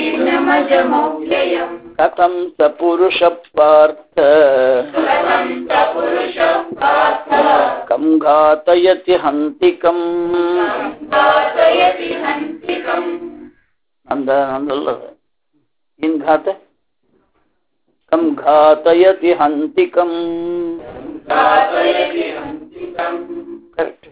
ಕಥಂ ಸ ಪುರುಷ ಪಾರ್ಥ ಕಂ ಘಾತಯತಿ ಹಂತಿಕಂ. ನಂದಲ್ಲ ಏನ್ ಘಾತ? ಕಂ ಘಾತಯತಿ ಹಂತಿಕಂ. ಕರೆಕ್ಟ್.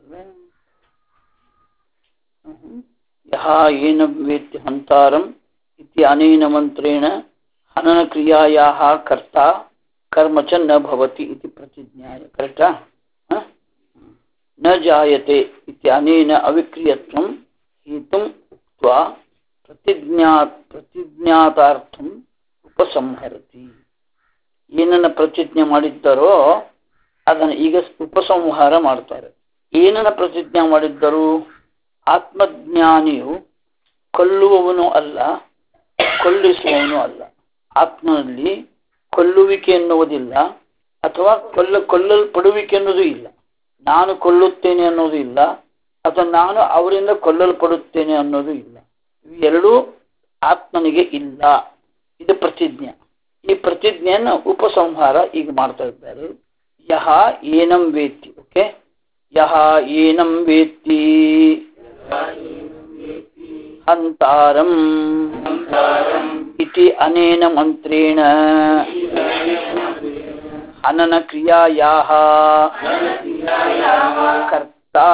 ಯಹ ಏನ ವೇತ್ತಿ ಹಂತಾರಂ ಇತಿ ಅನೇನ ಮಂತ್ರೇಣ ಹನನ ಕ್ರಿಯಾಯಾಹ ಕರ್ತಾ ಕರ್ಮ ಚ ನ ಭವತಿ ಇತಿ ಪ್ರತಿಜ್ಞಾಯ. ಕರೆಕ್ಟಾ? ನ ಜಾಯತೆ ಇತ್ಯನೇನ ಅವಿಕ್ರಿಯತ್ವಂ ಹೇತುಂ ಉಕ್ತ್ವಾ ಪ್ರತಿಜ್ಞಾತಾರ್ಥಂ ಉಪಸಂಹರತಿ. ಏನನ್ನ ಪ್ರತಿಜ್ಞೆ ಮಾಡಿದ್ದಾರೋ ಅದನ್ನು ಈಗ ಉಪಸಂಹಾರ ಮಾಡ್ತಾರೆ. ಏನನ್ನ ಪ್ರತಿಜ್ಞೆ ಮಾಡಿದ್ದರು? ಆತ್ಮಜ್ಞಾನಿಯು ಕೊಲ್ಲುವವನು ಅಲ್ಲ, ಕೊಲ್ಲಿಸುವವನು ಅಲ್ಲ. ಆತ್ಮನಲ್ಲಿ ಕೊಲ್ಲುವಿಕೆ ಎನ್ನುವುದಿಲ್ಲ, ಅಥವಾ ಕೊಲ್ಲಲ್ಪಡುವಿಕೆ ಅನ್ನೋದು ಇಲ್ಲ. ನಾನು ಕೊಲ್ಲುತ್ತೇನೆ ಅನ್ನೋದು ಇಲ್ಲ, ಅಥವಾ ನಾನು ಅವರಿಂದ ಕೊಲ್ಲಲ್ಪಡುತ್ತೇನೆ ಅನ್ನೋದು ಇಲ್ಲ. ಇವೆರಡೂ ಆತ್ಮನಿಗೆ ಇಲ್ಲ. ಇದು ಪ್ರತಿಜ್ಞೆ. ಈ ಪ್ರತಿಜ್ಞೆಯನ್ನು ಉಪಸಂಹಾರ ಈಗ ಮಾಡ್ತಾ ಇದ್ದಾರೆ. ಯಹ ಏನಂ ವೇತ್ತಿ. ಓಕೆ, ಯಹ ಏನಂ ವೇತ್ತಿ ಹಂತಾರಂ ಇತಿ ಅನೇನ ಮಂತ್ರೇಣ ಹನನ ಕ್ರಿಯಾಯಾಹ ಕರ್ತಾ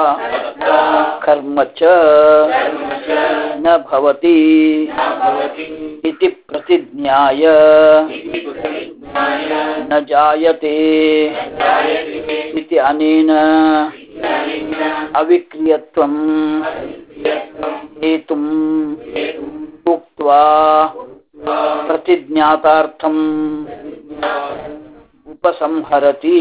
ಕರ್ಮ ಚ ನ ಭವತಿ ಇತಿ ಪ್ರತಿಜ್ಞಾಯ ನ ಜಾಯತೆ ಇತಿ ಅನೇನ ಅವಿಕ್ರಿಯತ್ವಂ ಹೇತುಂ ಉಕ್ತ್ವಾ ಪ್ರತಿಜ್ಞಾತಾರ್ಥಂ ಉಪಸಂಹರತಿ.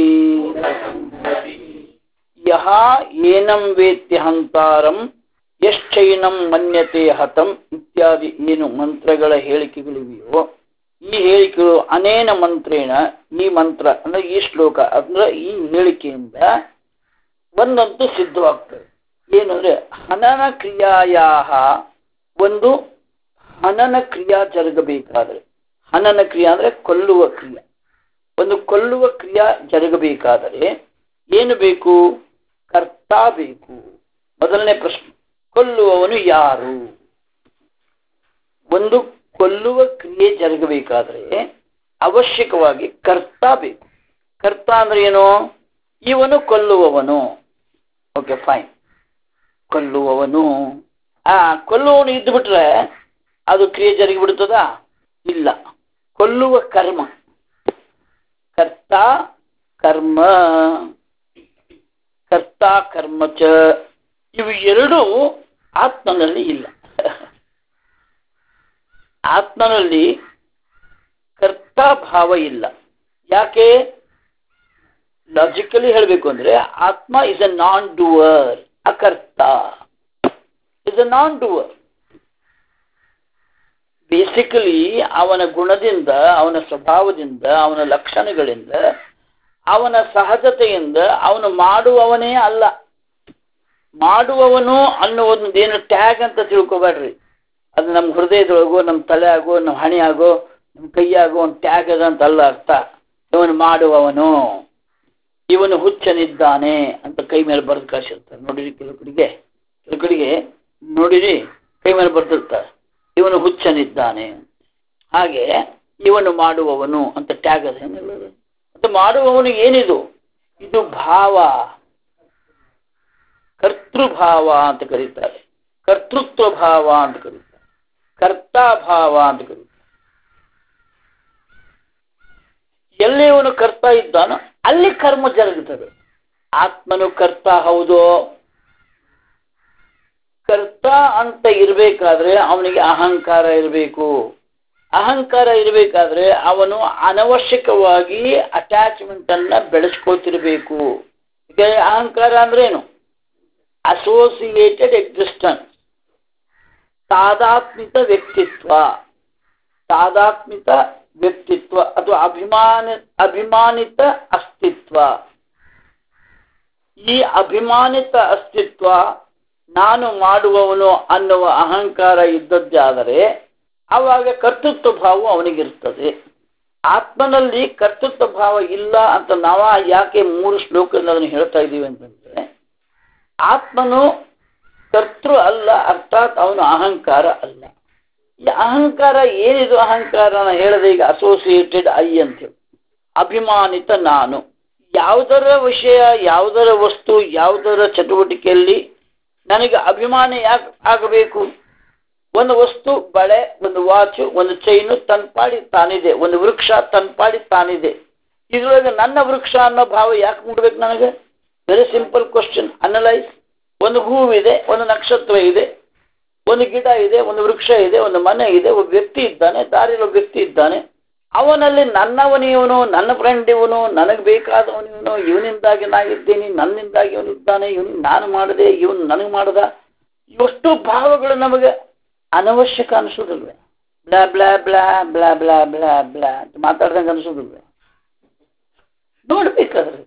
ಯಹ ಏನಂ ವೇತ್ತಿ ಹಂತಾರಂ ಯಶ್ಚೈನಂ ಮನ್ಯತೆ ಹತಂ ಇತ್ಯಾದಿ ಏನು ಮಂತ್ರಗಳ ಹೇಳಿಕೆಗಳಿವೆಯೋ, ಈ ಹೇಳಿಕೆಗಳು ಅನೇನ ಮಂತ್ರೇಣ, ಈ ಮಂತ್ರ ಅಂದ್ರೆ ಈ ಶ್ಲೋಕ ಅಂದ್ರೆ ಈ ಹೇಳಿಕೆಯಿಂದ ಒಂದಂತೂ ಸಿದ್ಧವಾಗ್ತದೆ. ಏನು ಅಂದ್ರೆ ಹನನ ಕ್ರಿಯಾಯಾಹ, ಒಂದು ಹನನ ಕ್ರಿಯಾ ಜರುಗಬೇಕಾದ್ರೆ, ಹನನ ಕ್ರಿಯಾ ಅಂದ್ರೆ ಕೊಲ್ಲುವ ಕ್ರಿಯಾ, ಒಂದು ಕೊಲ್ಲುವ ಕ್ರಿಯಾ ಜರುಗಬೇಕಾದರೆ ಏನು ಬೇಕು? ಕರ್ತಾ ಬೇಕು. ಮೊದಲನೇ ಪ್ರಶ್ನೆ, ಕೊಲ್ಲುವವನು ಯಾರು? ಒಂದು ಕೊಲ್ಲುವ ಕ್ರಿಯೆ ಜರುಗಬೇಕಾದ್ರೆ ಅವಶ್ಯಕವಾಗಿ ಕರ್ತಾ ಬೇಕು. ಕರ್ತ ಅಂದ್ರೆ ಏನು? ಇವನು ಕೊಲ್ಲುವವನು. Okay, fine. ಕೊಲ್ಲುವವನು, ಕೊಲ್ಲುವವನು ಇದ್ದು ಬಿಟ್ರೆ ಅದು ಕ್ರಿಯೆ ಜರುಗಿ ಬಿಡುತ್ತದಾ? ಇಲ್ಲ. ಕೊಲ್ಲುವ ಕರ್ಮ, ಕರ್ತ ಕರ್ಮ, ಕರ್ತ ಕರ್ಮ ಚ, ಇವು ಎರಡೂ ಆತ್ಮನಲ್ಲಿ ಇಲ್ಲ. ಆತ್ಮನಲ್ಲಿ ಕರ್ತಾ ಭಾವ ಇಲ್ಲ. ಯಾಕೆ? ಲಾಜಿಕಲಿ ಹೇಳಬೇಕು ಅಂದ್ರೆ ಆತ್ಮ ಇಸ್ ಅ ನಾನ್ ಡೂವರ್. ಅಕರ್ತ is a non doer. Basically ಅವನ ಗುಣದಿಂದ, ಅವನ ಸ್ವಭಾವದಿಂದ, ಅವನ ಲಕ್ಷಣಗಳಿಂದ, ಅವನ ಸಹಜತೆಯಿಂದ ಅವನು ಮಾಡುವವನೇ ಅಲ್ಲ. ಮಾಡುವವನು ಅನ್ನುವುದೇನು ಟ್ಯಾಗ್ ಅಂತ ತಿಳ್ಕೊಬೇಡ್ರಿ. ಅದು ನಮ್ಮ ಹೃದಯದೊಳಗೋ, ನಮ್ಮ ತಲೆ ಆಗೋ, ನಮ್ಮ ಹಣೆ ಆಗೋ, ನಮ್ಮ ಕೈಯಾಗೋ ಒಂದು ಟ್ಯಾಗ್ ಅದ ಅಂತಲ್ಲ ಅರ್ಥ. ಇವನು ಮಾಡುವವನು, ಇವನು ಹುಚ್ಚನಿದ್ದಾನೆ ಅಂತ ಕೈ ಮೇಲೆ ಬರೆದು ಕಳಿಸಿರ್ತಾರೆ. ನೋಡಿರಿ, ಕೆಲವು ಕಡೆಗೆ ನೋಡಿರಿ ಕೈ ಮೇಲೆ ಬರ್ದಿರ್ತಾರೆ, ಇವನು ಹುಚ್ಚನಿದ್ದಾನೆ. ಹಾಗೆ ಇವನು ಮಾಡುವವನು ಅಂತ ಟ್ಯಾಗ್ ಅದ. ಮತ್ತೆ ಮಾಡುವವನು ಏನಿದು? ಇದು ಭಾವ, ಕರ್ತೃಭಾವ ಅಂತ ಕರೀತಾರೆ, ಕರ್ತೃತ್ವ ಭಾವ ಅಂತ ಕರೀತಾರೆ, ಕರ್ತಾಭಾವ ಅಂತ ಕರೀತಾರೆ. ಎಲ್ಲಿ ಇವನು ಕರ್ತ ಇದ್ದಾನೋ ಅಲ್ಲಿ ಕರ್ಮ ಜರುಗುತ್ತದೆ. ಆತ್ಮನು ಕರ್ತ ಹೌದು. ಕರ್ತ ಅಂತ ಇರಬೇಕಾದ್ರೆ ಅವನಿಗೆ ಅಹಂಕಾರ ಇರಬೇಕು. ಅಹಂಕಾರ ಇರಬೇಕಾದ್ರೆ ಅವನು ಅನವಶ್ಯಕವಾಗಿ ಅಟ್ಯಾಚ್ಮೆಂಟ್ ಅನ್ನ ಬೆಳೆಸ್ಕೊತಿರ್ಬೇಕು. ಈಗ ಅಹಂಕಾರ ಅಂದ್ರೇನು? ಅಸೋಸಿಯೇಟೆಡ್ ಎಕ್ಸಿಸ್ಟೆನ್ಸ್, ತಾದಾತ್ಮಿಕ ವ್ಯಕ್ತಿತ್ವ, ತಾದಾತ್ಮಿಕ ವ್ಯಕ್ತಿತ್ವ ಅಥವಾ ಅಭಿಮಾನಿತ ಅಸ್ತಿತ್ವ. ಈ ಅಭಿಮಾನಿತ ಅಸ್ತಿತ್ವ, ನಾನು ಮಾಡುವವನು ಅನ್ನುವ ಅಹಂಕಾರ ಇದ್ದದ್ದಾದರೆ ಆವಾಗ ಕರ್ತೃತ್ವ ಭಾವ ಅವನಿಗಿರ್ತದೆ. ಆತ್ಮನಲ್ಲಿ ಕರ್ತೃತ್ವ ಭಾವ ಇಲ್ಲ ಅಂತ ನಾವ ಯಾಕೆ 3 ಶ್ಲೋಕದಲ್ಲಿ ಅದನ್ನು ಹೇಳ್ತಾ ಇದ್ದೀವಿ ಅಂತಂದ್ರೆ, ಆತ್ಮನು ಕರ್ತೃ ಅಲ್ಲ, ಅರ್ಥಾತ್ ಅವನು ಅಹಂಕಾರ ಅಲ್ಲ. ಈ ಅಹಂಕಾರ ಏನಿದು? ಅಹಂಕಾರ ಹೇಳಿದೆ ಈಗ ಅಸೋಸಿಯೇಟೆಡ್ ಐ ಅಂತೇಳಿ, ಅಭಿಮಾನಿತ ನಾನು. ಯಾವುದರ ವಿಷಯ, ಯಾವುದರ ವಸ್ತು, ಯಾವುದರ ಚಟುವಟಿಕೆಯಲ್ಲಿ ನನಗೆ ಅಭಿಮಾನ ಯಾಕೆ ಆಗಬೇಕು? ಒಂದು ವಸ್ತು, ಬಳೆ, ಒಂದು ವಾಚು, ಒಂದು ಚೈನು ತನ್ಪಾಡಿ ತಾನಿದೆ, ಒಂದು ವೃಕ್ಷ ತನ್ಪಾಡಿ ತಾನಿದೆ. ಇದ್ರೊಳಗೆ ನನ್ನ ವೃಕ್ಷ ಅನ್ನೋ ಭಾವ ಯಾಕೆ ಮೂಡಬೇಕು ನನಗೆ? Very simple question, analyse. ಒಂದು ಹೂವಿದೆ, ಒಂದು ನಕ್ಷತ್ರ ಇದೆ, ಒಂದು ಗಿಡ ಇದೆ, ಒಂದು ವೃಕ್ಷ ಇದೆ, ಒಂದು ಮನೆ ಇದೆ, ಒಬ್ಬ ವ್ಯಕ್ತಿ ಇದ್ದಾನೆ, ದಾರಿಯಲ್ಲಿ ಒಬ್ಬ ವ್ಯಕ್ತಿ ಇದ್ದಾನೆ. ಅವನಲ್ಲಿ ನನ್ನವನಿವನು, ನನ್ನ ಫ್ರೆಂಡ್ ಇವನು, ನನಗೆ ಬೇಕಾದವನಿವನು, ಇವನಿಂದಾಗಿ ನಾ ಇದ್ದೀನಿ, ನನ್ನಿಂದಾಗಿ ಇವನಿದ್ದಾನೆ, ಇವನಿಗೆ ನಾನು ಮಾಡಿದೆ, ಇವನು ನನಗೆ ಮಾಡ್ದ. ಇವಷ್ಟು ಭಾವಗಳು ನಮಗೆ ಅನವಶ್ಯಕ ಅನಿಸೋದಿಲ್ವೇ? Blah blah blah blah blah blah blah ಅಂತ ಮಾತಾಡ್ದಂಗೆ ಅನಿಸೋದಿಲ್ವೇ? ನೋಡ್ಬೇಕಾದ್ರೆ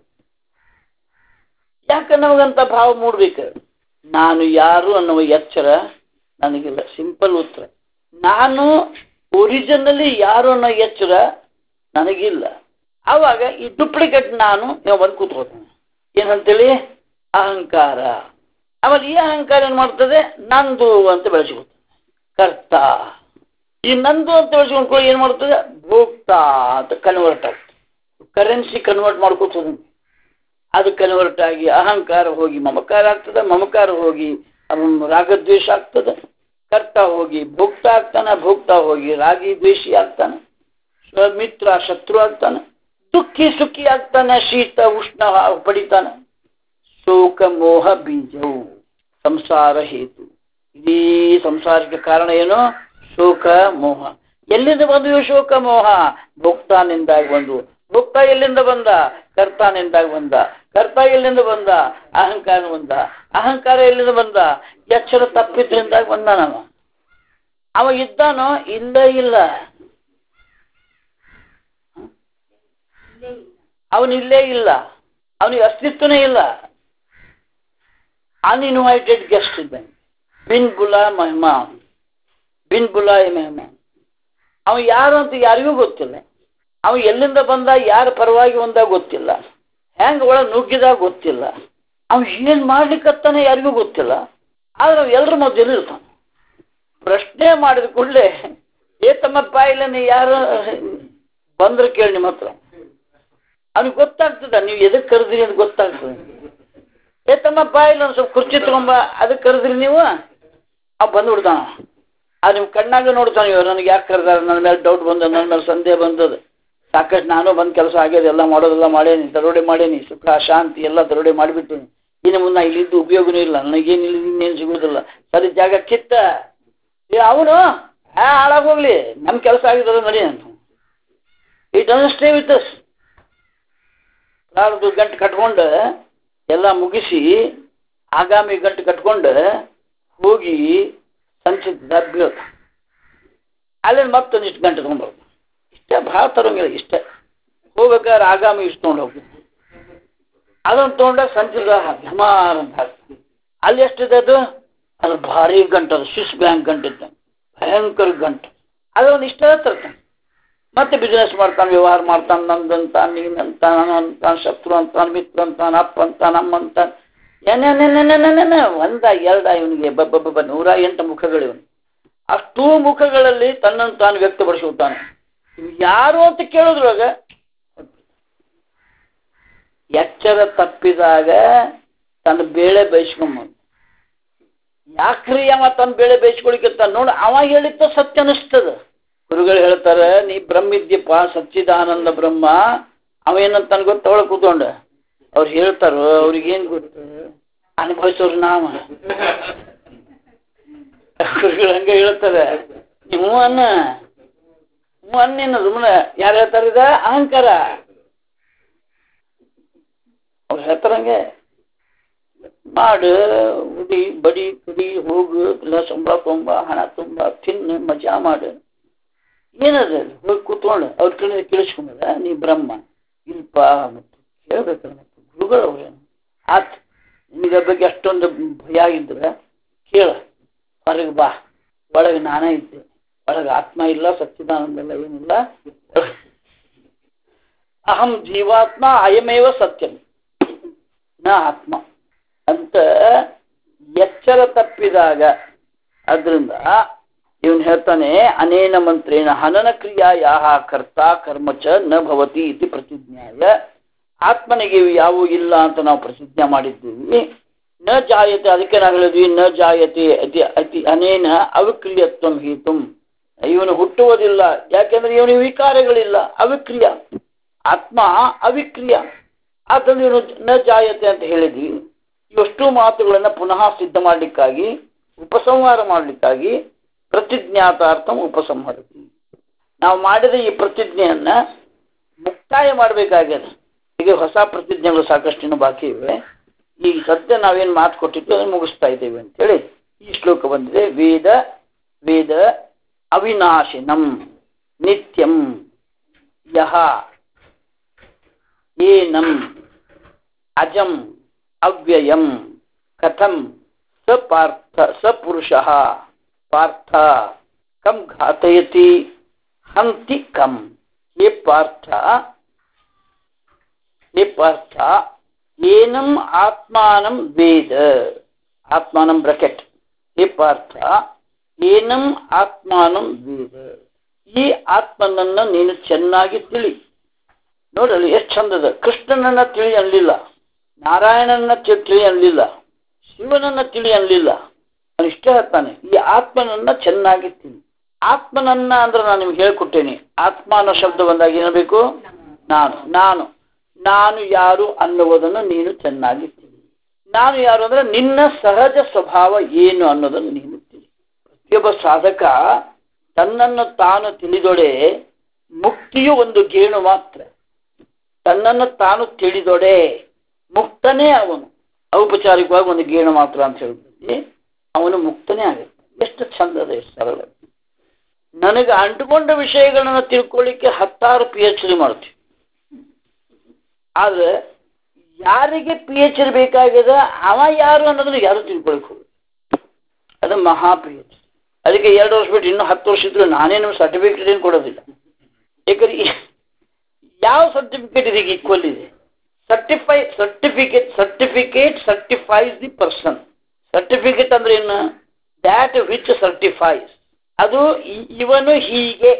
ಯಾಕೆ ನಮಗಂತ ಭಾವ ಮೂಡ್ಬೇಕು? ನಾನು ಯಾರು ಅನ್ನುವ ಎಚ್ಚರ ನನಗಿಲ್ಲ. ಸಿಂಪಲ್ ಉತ್ತರ, ನಾನು ಒರಿಜಿನಲಿ ಯಾರು ಅನ್ನೋ ಎಚ್ಚರ ನನಗಿಲ್ಲ. ಆವಾಗ ಈ ಡುಪ್ಲಿಕೇಟ್ ನಾನು ಬಂದು ಕೂತ್ಕೋತಾನೆ. ಏನಂತೇಳಿ? ಅಹಂಕಾರ. ಆಮೇಲೆ ಈ ಅಹಂಕಾರ ಏನು ಮಾಡ್ತದೆ? ನಂದು ಅಂತ ಬೆಳೆಸ್ಕೊತಾನೆ, ಕರ್ತ. ಈ ನಂದು ಅಂತ ಬೆಳೆಸ್ಕೊಂಡು ಏನು ಮಾಡ್ತದೆ? ಭೋಕ್ತ ಅಂತ ಕನ್ವರ್ಟ್ ಆಗ್ತದೆ. ಕರೆನ್ಸಿ ಕನ್ವರ್ಟ್ ಮಾಡ್ಕೋತದೆ. ಅದು ಕನ್ವರ್ಟ್ ಆಗಿ ಅಹಂಕಾರ ಹೋಗಿ ಮಮಕಾರ ಆಗ್ತದೆ, ಮಮಕಾರ ಹೋಗಿ ರಾಗದ್ವೇಷ ಆಗ್ತದೆ, ಕರ್ತ ಹೋಗಿ ಭೋಕ್ತ ಆಗ್ತಾನೆ, ಭೋಕ್ತ ಹೋಗಿ ರಾಗಿ ದ್ವೇಷಿ ಆಗ್ತಾನೆ, ಮಿತ್ರ ಶತ್ರು ಆಗ್ತಾನೆ, ದುಃಖಿ ಸುಖಿ ಆಗ್ತಾನೆ, ಶೀತ ಉಷ್ಣ ಪಡಿತಾನೆ. ಶೋಕ ಮೋಹ ಬೀಜವು ಸಂಸಾರ ಹೇತು. ಇಡೀ ಸಂಸಾರಕ್ಕೆ ಕಾರಣ ಏನು? ಶೋಕ ಮೋಹ. ಎಲ್ಲಿಂದ ಬಂದು ಶೋಕ ಮೋಹ? ಭೋಕ್ತಾನಿಂದಾಗಿ ಬಂದು. ಭೋಕ್ತ ಎಲ್ಲಿಂದ ಬಂದ? ಕರ್ತಾನಿಂದಾಗಿ ಬಂದ. ಕರ್ತ ಎಲ್ಲಿಂದ ಬಂದ? ಅಹಂಕಾರ ಬಂದ. ಅಹಂಕಾರ ಎಲ್ಲಿಂದ ಬಂದ? ಎಚ್ಚರ ತಪ್ಪಿದ್ರಿಂದಾಗಿ ಬಂದ. ಅವ ಇದ್ದಾನೋ? ಇಲ್ಲ ಇಲ್ಲ, ಅವನಿಲ್ಲೇ ಇಲ್ಲ, ಅವನಿಗೆ ಅಸ್ತಿತ್ವನೇ ಇಲ್ಲ. ಅನ್ಇನ್ವೈಟೆಡ್ ಗೆಸ್ಟ್ ಇದ್ದಾನೆ. ಬಿನ್ ಬುಲಾ ಮೆಹಮಾನ್, ಬಿನ್ ಬುಲಾಯ್ ಮೆಹಮಾನ್. ಅವ ಯಾರು ಅಂತ ಯಾರಿಗೂ ಗೊತ್ತಿಲ್ಲ. ಅವ ಎಲ್ಲಿಂದ ಬಂದ, ಯಾರ ಪರವಾಗಿ ಒಂದಾಗ ಗೊತ್ತಿಲ್ಲ, ಹೆಂಗೆ ಒಳಗೆ ನುಗ್ಗಿದಾಗ ಗೊತ್ತಿಲ್ಲ, ಅವ ಏನು ಮಾಡ್ಲಿಕ್ಕತ್ತಾನೆ ಯಾರಿಗೂ ಗೊತ್ತಿಲ್ಲ. ಆದ್ರೆ ಅವ ಎಲ್ಲರ ಮಧ್ಯದಲ್ಲಿ ಇರ್ತಾನೆ. ಪ್ರಶ್ನೆ ಮಾಡಿದ ಕೂಡಲೇ ತಮ್ಮಪ್ಪ ಇಲ್ಲ, ನೀ ಯಾರು ಬಂದ್ರೆ ಕೇಳಿ ನಿಮ್ಮ ಹತ್ರ, ಅವ್ನಿಗೆ ಗೊತ್ತಾಗ್ತದ ನೀವು ಎದಕ್ಕೆ ಕರೆದ್ರಿ ಅಂತ ಗೊತ್ತಾಗ್ತದೆ. ತಮ್ಮಪ್ಪ ಇಲ್ಲ, ಒಂದು ಸ್ವಲ್ಪ ಕುರ್ಚಿ ತಗೊಂಬ, ಅದಕ್ಕೆ ಕರೆದ್ರಿ ನೀವು, ಅವ್ ಬಂದ್ಬಿಡ್ತಾನ. ಅದು ನಿಮ್ಮ ಕಣ್ಣಾಗ ನೋಡ್ತಾನೆ, ಇವ್ರು ನನಗೆ ಯಾಕೆ ಕರೆದಾರ, ನನ್ನ ಮೇಲೆ ಡೌಟ್ ಬಂದ, ನನ್ನ ಮೇಲೆ ಸಂದೇಹ ಬಂದದ. ಸಾಕಷ್ಟು ನಾನು ಬಂದು ಕೆಲಸ ಆಗ್ಯದ, ಎಲ್ಲ ಮಾಡೋದೆಲ್ಲ ಮಾಡೇನಿ, ದರೋಡೆ ಮಾಡೇನಿ, ಸುಖ ಶಾಂತಿ ಎಲ್ಲ ದರೋಡೆ ಮಾಡಿಬಿಟ್ಟೇನಿ. ಇನ್ನು ಮುಂದೆ ಇಲ್ಲಿದ್ದು ಉಪಯೋಗನೂ ಇಲ್ಲ, ನನಗೇನು ಇನ್ನೇನು ಸಿಗೋದಿಲ್ಲ. ಸರಿ ಜಾಗ ಕಿತ್ತ ಅವನು ಹಾಳಾಗೋಗ್ಲಿ, ನಮ್ಮ ಕೆಲಸ ಆಗಿದ್ದದ ನಡಿ ಅಂತ. ಈ ಡೋಂಟ್ ಸ್ಟೇ ವಿತ್ ಅಸ್. ನಾಡ್ದು ಗಂಟು ಕಟ್ಕೊಂಡು ಎಲ್ಲ ಮುಗಿಸಿ ಆಗಾಮಿ ಗಂಟು ಕಟ್ಕೊಂಡು ಹೋಗಿ ಸಂಚಿತ ಬೀಳ್ತ ಅಲ್ಲಿಂದ ಮತ್ತೊಂದಿಷ್ಟು ಗಂಟೆ ತೊಗೊಂಡ್ಬರ್ದು. ಇಷ್ಟೇ, ಭಾಳ ತರೋಂಗಿಲ್ಲ. ಇಷ್ಟೇ ಹೋಗ್ಬೇಕಾದ್ರೆ ಆಗಾಮಿ ಇಷ್ಟು ತೊಗೊಂಡು ಹೋಗ್ತೀವಿ. ಅದನ್ನು ತೊಗೊಂಡಾಗ ಸಂಚಿದ ಧಮಾರ್ ಅಂತ ಹಾಕ್ತೀವಿ. ಅಲ್ಲಿ ಎಷ್ಟಿದೆ ಅದು? ಅದು ಭಾರಿ ಗಂಟು, ಅದು ಸ್ವಿಸ್ ಬ್ಯಾಂಕ್ ಗಂಟು ಇದ್ದಂಗೆ, ಭಯಂಕರ ಗಂಟು. ಅದೊಂದು ಇಷ್ಟ ತರ್ತಾನೆ. ಮತ್ತೆ ಬಿಸ್ನೆಸ್ ಮಾಡ್ತಾನೆ, ವ್ಯವಹಾರ ಮಾಡ್ತಾನೆ, ನಂದಂತ ನೀನಂತ ಅಂತ, ಶತ್ರು ಅಂತ, ಮಿತ್ರ ಅಂತ, ಅಪ್ಪ ಅಂತ, ನಮ್ಮಂತ, ಏನೇನೇನೇನೇನೇನೇ ಒಂದ ಎರಡ ಇವನಿಗೆ ಬಬ್ಬ 108 ಮುಖಗಳು ಇವನು. ಅಷ್ಟೂ ಮುಖಗಳಲ್ಲಿ ತನ್ನನ್ನು ತಾನು ವ್ಯಕ್ತಪಡಿಸುತ್ತಾನೆ. ಯಾರು ಅಂತ ಕೇಳಿದ್ರಾಗ ಎಚ್ಚರ ತಪ್ಪಿದಾಗ ತನ್ನ ಬೇಳೆ ಬೇಯಿಸ್ಕೊಂಬಂದು, ಯಾಕ್ರಿ ಅವ ತನ್ನ ಬೇಳೆ ಬೇಯಿಸ್ಕೊಳಿಕತ್ತ ನೋಡು, ಅವ ಹೇಳಿದ್ದ ಸತ್ಯ ಅನಿಸ್ತದ. ಗುರುಗಳು ಹೇಳ್ತಾರೆ, ನೀ ಬ್ರಹ್ಮ ಇದ್ಯಪ್ಪ, ಸಚ್ಚಿದಾನಂದ ಬ್ರಹ್ಮ. ಅವ ಏನಂತ ಗೊತ್ತ ಅವಳ ಕೂತ್ಕೊಂಡ ಅವ್ರು ಹೇಳ್ತಾರೋ, ಅವ್ರಿಗೇನು ಗೊತ್ತು, ಅನುಭವಿಸೋರು ನಾವ. ಗುರುಗಳು ಹಂಗೆ ಹೇಳ್ತಾರೆ, ನೀವು ಅನ್ನೇನು ಸುಮ್ಮನೆ ಯಾರು ಹೇಳ್ತಾರ? ಇದ ಅಹಂಕಾರ. ಅವ್ರು ಹೇಳ್ತಾರಂಗೆ ಮಾಡು, ಉಡಿ ಬಡಿ ಕುಡಿ ಹೋಗು, ಇಲ್ಲ ಸಂಬಳ ತೊಂಬ, ಹಣ ತುಂಬ, ತಿನ್ನು, ಮಜಾ ಮಾಡು. ಏನದ ಹೋಗಿ ಕೂತ್ಕೊಂಡು ಅವ್ರ ಕಡೆ ಕೇಳಿಸ್ಕೊಂಡ ನೀ ಬ್ರಹ್ಮ ಇಲ್ಪ ಮತ್ತು ಕೇಳ್ಬೇಕಲ್ಲ. ಮತ್ತು ಗುರುಗಳು ಅವ್ರೇನು ಆತ್, ನಿಮಗೆ ಬಗ್ಗೆ ಅಷ್ಟೊಂದು ಭಯ ಆಗಿದ್ರೆ ಕೇಳ, ಹೊರಗೆ ಬಾ, ಒಳಗೆ ನಾನೇ ಇದ್ದೆ, ಒಳಗೆ ಆತ್ಮ ಇಲ್ಲ, ಸಚ್ಚಿದಾನಂದ ಇಲ್ಲ, ಏನಿಲ್ಲ. ಅಹಂ ಜೀವಾತ್ಮ ಅಯಮೇವ ಸತ್ಯಂ ನ ಆತ್ಮ ಅಂತ ಎಚ್ಚರ ತಪ್ಪಿದಾಗ, ಅದರಿಂದ ಇವನು ಹೇಳ್ತಾನೆ, ಅನೇನ ಮಂತ್ರೇಣ ಹನನ ಕ್ರಿಯಾ ಕರ್ತ ಕರ್ಮ ಚ ನ ಭವತಿ ಇತಿ ಪ್ರತಿಜ್ಞಾಯ. ಆತ್ಮನಿಗೆ ಯಾವೂ ಇಲ್ಲ ಅಂತ ನಾವು ಪ್ರತಿಜ್ಞೆ ಮಾಡಿದ್ದೀವಿ. ನ ಜಾಯತೆ, ಅದಕ್ಕೆ ನಾವು ಹೇಳಿದ್ವಿ ನ ಜಾಯತೆ ಅತಿ ಅತಿ ಅನೇನ ಅವಿಕ್ರಿಯತ್ವಂ ಹೇತುಂ. ಇವನು ಹುಟ್ಟುವುದಿಲ್ಲ, ಯಾಕೆಂದ್ರೆ ಇವನಿಗೆ ವಿಕಾರಗಳಿಲ್ಲ, ಅವಿಕ್ರಿಯ. ಆತ್ಮ ಅವಿಕ್ರಿಯ, ಆದ್ದರಿಂದ ಇವನು ನ ಜಾಯತೆ ಅಂತ ಹೇಳಿದ್ವಿ. ಇವಷ್ಟು ಮಾತುಗಳನ್ನು ಪುನಃ ಸಿದ್ಧ ಮಾಡಲಿಕ್ಕಾಗಿ, ಉಪಸಂಹಾರ ಮಾಡಲಿಕ್ಕಾಗಿ ಪ್ರತಿಜ್ಞಾತಾರ್ಥಂ ಉಪಸಂಹರತಿ. ನಾವು ಮಾಡಿದ ಈ ಪ್ರತಿಜ್ಞೆಯನ್ನ ಮುಕ್ತಾಯ ಮಾಡಬೇಕಾಗ್ಯದ. ಈಗ ಹೊಸ ಪ್ರತಿಜ್ಞೆಗಳು ಸಾಕಷ್ಟು ಇನ್ನು ಬಾಕಿ ಇವೆ. ಈಗ ಸದ್ಯ ನಾವೇನು ಮಾತು ಕೊಟ್ಟಿದ್ದು ಅದನ್ನು ಮುಗಿಸ್ತಾ ಇದ್ದೇವೆ ಅಂತೇಳಿ ಈ ಶ್ಲೋಕ ಬಂದಿದೆ. ವೇದ ವೇದ ಅವಿನಾಶಿನಂ ನಿತ್ಯಂ ಯಹ ಏನಂ ಅಜಂ ಅವ್ಯಯಂ ಕಥಂ ಸ ಪಾರ್ಥ ಸ ಪುರುಷಃ ಪಾರ್ಥ ಕಂ ಘಾತಯತಿ ಹಂತಿ ಕಂ. ಹೇ ಪಾರ್ಥ ಏನಂ ಆತ್ಮಾನಂ ವೇದ. ಆತ್ಮಾನಂ ಬ್ರಾಕೆಟ್. ಹೇ ಪಾರ್ಥ ಏನಂ ಆತ್ಮಾನಂ ವೇದ. ಈ ಆತ್ಮನನ್ನ ನೀನು ಚೆನ್ನಾಗಿ ತಿಳಿ. ನೋಡಲಿ ಎಷ್ಟು ಚಂದದ. ಕೃಷ್ಣನನ್ನ ತಿಳಿ ಅನ್ಲಿಲ್ಲ, ನಾರಾಯಣನ ತಿಳಿ ಅನ್ಲಿಲ್ಲ, ಶಿವನನ್ನ ತಿಳಿ ಅನ್ಲಿಲ್ಲ. ಅವನು ಇಷ್ಟ ಹೇಳ್ತಾನೆ, ಈ ಆತ್ಮನನ್ನ ಚೆನ್ನಾಗಿ ತಿಳಿ. ಆತ್ಮನನ್ನ ಅಂದ್ರೆ ನಾನು ನಿಮ್ಗೆ ಹೇಳ್ಕೊಟ್ಟೇನೆ. ಆತ್ಮ ಅನ್ನೋ ಶಬ್ದ ಬಂದಾಗ ಏನಬೇಕು? ನಾನು ನಾನು ನಾನು ಯಾರು ಅನ್ನುವುದನ್ನು ನೀನು ಚೆನ್ನಾಗಿ ತಿಳಿ. ನಾನು ಯಾರು ಅಂದ್ರೆ ನಿನ್ನ ಸಹಜ ಸ್ವಭಾವ ಏನು ಅನ್ನೋದನ್ನು ನೀನು ತಿಳಿ. ಪ್ರತಿಯೊಬ್ಬ ಸಾಧಕ ತನ್ನನ್ನು ತಾನು ತಿಳಿದೊಡೆ ಮುಕ್ತಿಯು ಒಂದು ಗೇಣು ಮಾತ್ರ. ತನ್ನನ್ನು ತಾನು ತಿಳಿದೊಡೆ ಮುಕ್ತನೇ ಅವನು. ಔಪಚಾರಿಕವಾಗಿ ಒಂದು ಗೇಣು ಮಾತ್ರ ಅಂತ ಹೇಳ್ತೀವಿ, ಅವನು ಮುಕ್ತನೇ ಆಗುತ್ತೆ. ಎಷ್ಟು ಚಂದದ, ಎಷ್ಟು ಸರಳ. ನನಗೆ ಅಂಟುಕೊಂಡ ವಿಷಯಗಳನ್ನ ತಿಳ್ಕೊಳ್ಳಿಕ್ಕೆ 10 PhD ಮಾಡ್ತೀವಿ. ಆದ್ರೆ ಯಾರಿಗೆ PhD ಬೇಕಾಗಿದೆ ಅವ ಯಾರು ಅನ್ನೋದನ್ನ ಯಾರು ತಿಳ್ಕೊಳಕ್ ಹೋಗುದು. ಅದು ಮಹಾ PhD. ಅದಕ್ಕೆ 2 ವರ್ಷ ಬಿಟ್ಟು ಇನ್ನೂ 10 ವರ್ಷ ಇದ್ರು ನಾನೇನು ಸರ್ಟಿಫಿಕೇಟ್ ಏನು ಕೊಡೋದಿಲ್ಲ. ಯಾಕಂದ್ರೆ ಯಾವ ಸರ್ಟಿಫಿಕೇಟ್ ಇದಕ್ಕೆ ಈಕ್ವಲ್ ಇದೆ? Certificate certifies the person. Certificate ಅಂದ್ರೆ ಏನು? That which certifies. ಅದು ಇವನು ಹೀಗೆ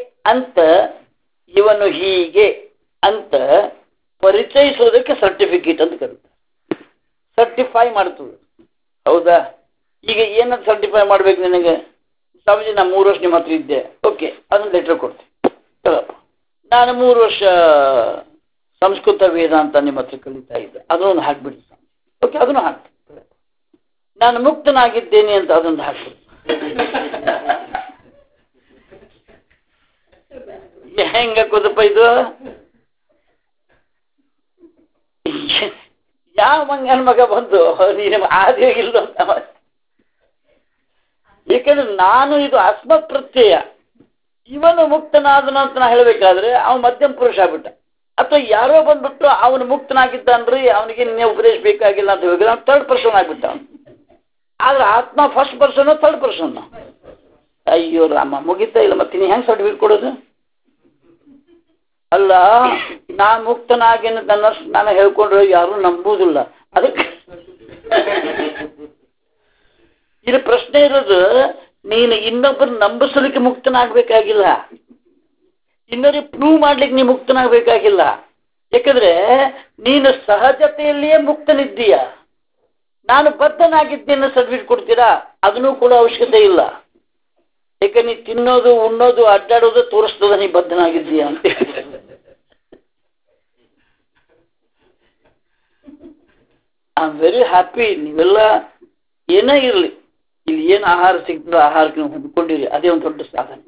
ಅಂತ ಪರಿಚಯಿಸೋದಕ್ಕೆ ಸರ್ಟಿಫಿಕೇಟ್ ಅಂತ ಕರೀತಾರೆ. ಸರ್ಟಿಫೈ ಮಾಡ್ತದೆ. ಹೌದಾ? ಈಗ ಏನಂತ ಸರ್ಟಿಫೈ ಮಾಡ್ಬೇಕು ನಿನಗೆ? ಸ್ವಾಮೀಜಿ ನಾನು 3 ವರ್ಷ ನಿಮ್ಮ ಹತ್ರ ಇದ್ದೆ, ಓಕೆ, ಅದನ್ನು ಲೆಟರ್ ಕೊಡ್ತೀನಿ. ತಗಪ್ಪ, ನಾನು 3 ವರ್ಷ ಸಂಸ್ಕೃತ ವೇದಾಂತ ನಿಮ್ಮ ಹತ್ರ ಕಲಿತಾ ಇದ್ದೆ, ಅದನ್ನು ಹಾಕ್ಬಿಡಿ. ಓಕೆ, ಅದನ್ನು ಹಾಕ್ತೀನಿ. ನಾನು ಮುಕ್ತನಾಗಿದ್ದೇನೆ ಅಂತ ಅದೊಂದು ಹಾಕ್ಬಿಡಿ. ಹೆಂಗ ಹಾಕೋದಪ್ಪ ಇದು? ಯಾವ ಮಂಗನ ಮಗ ಬಂದು ನೀನು ಆದೇ ಇಲ್ಲ ಅಂತ. ಏಕೆಂದ್ರೆ ನಾನು ಇದು ಅಸ್ಮತ್ ಪ್ರತ್ಯಯ. ಇವನು ಮುಕ್ತನಾದನು ಅಂತ ನಾ ಹೇಳಬೇಕಾದ್ರೆ ಅವನು ಮಧ್ಯಮ ಪುರುಷ ಆಗ್ಬಿಟ್ಟ. ಅಥವಾ ಯಾರೋ ಬಂದ್ಬಿಟ್ಟು ಅವನು ಮುಕ್ತನಾಗಿದ್ದಾನ್ರಿ, ಅವನಿಗೆ ನಿನ್ನೆ ಉಪದೇಶ ಬೇಕಾಗಿಲ್ಲ ಅಂತ ಹೇಳಿದ್ರೆ ಅವ್ನು 3rd ಪರ್ಸನ್ ಆಗ್ಬಿಟ್ಟ. ಆದ್ರೆ ಆತ್ಮ 1st ಪರ್ಸನ್ 3rd ಪರ್ಸನ್. ಅಯ್ಯೋ ರಾಮ, ಮುಗಿತಾ ಇಲ್ಲ. ಮತ್ತೆ ನೀ ಹೆಂಗ್ ಸರ್ಟಿಫಿಕೇಟ್ ಕೊಡೋದು? ಅಲ್ಲ, ನಾ ಮುಕ್ತನಾಗೇನು ತನ್ನಷ್ಟು ನಾನು ಹೇಳ್ಕೊಂಡ್ರೆ ಯಾರು ನಂಬುವುದಿಲ್ಲ. ಅದಕ್ಕೆ ಇದು ಪ್ರಶ್ನೆ ಇರೋದು, ನೀನು ಇನ್ನೊಬ್ಬರು ನಂಬಿಸಲಿಕ್ಕೆ ಮುಕ್ತನಾಗಬೇಕಾಗಿಲ್ಲ, ಇನ್ನೊಬ್ಬರಿಗೆ ಪ್ರೂವ್ ಮಾಡ್ಲಿಕ್ಕೆ ನೀ ಮುಕ್ತನಾಗಬೇಕಾಗಿಲ್ಲ. ಯಾಕಂದ್ರೆ ನೀನು ಸಹಜತೆಯಲ್ಲಿಯೇ ಮುಕ್ತನಿದ್ದೀಯ. ನಾನು ಬದ್ಧನಾಗಿದ್ದೇನೆ ಸರ್ಟಿಫಿಕೇಟ್ ಕೊಡ್ತೀರಾ? ಅದನ್ನೂ ಕೂಡ ಅವಶ್ಯಕತೆ ಇಲ್ಲ. ಯಾಕೆ ನೀ ತಿನ್ನೋದು ಉಣ್ಣೋದು ಅಡ್ಡಾಡೋದು ತೋರಿಸ್ತದ ನೀ ಬದ್ಧನಾಗಿದ್ದೀಯ ಅಂತ. I am very happy. ನೀವೆಲ್ಲ ಏನೇ ಇರಲಿ, ಇಲ್ಲಿ ಏನು ಆಹಾರ ಸಿಗ್ತದೋ ಆಹಾರಕ್ಕೆ ನೀವು ಹೊಂದ್ಕೊಂಡಿರಿ, ಅದೇ ಒಂದು ದೊಡ್ಡ ಸಾಧನೆ.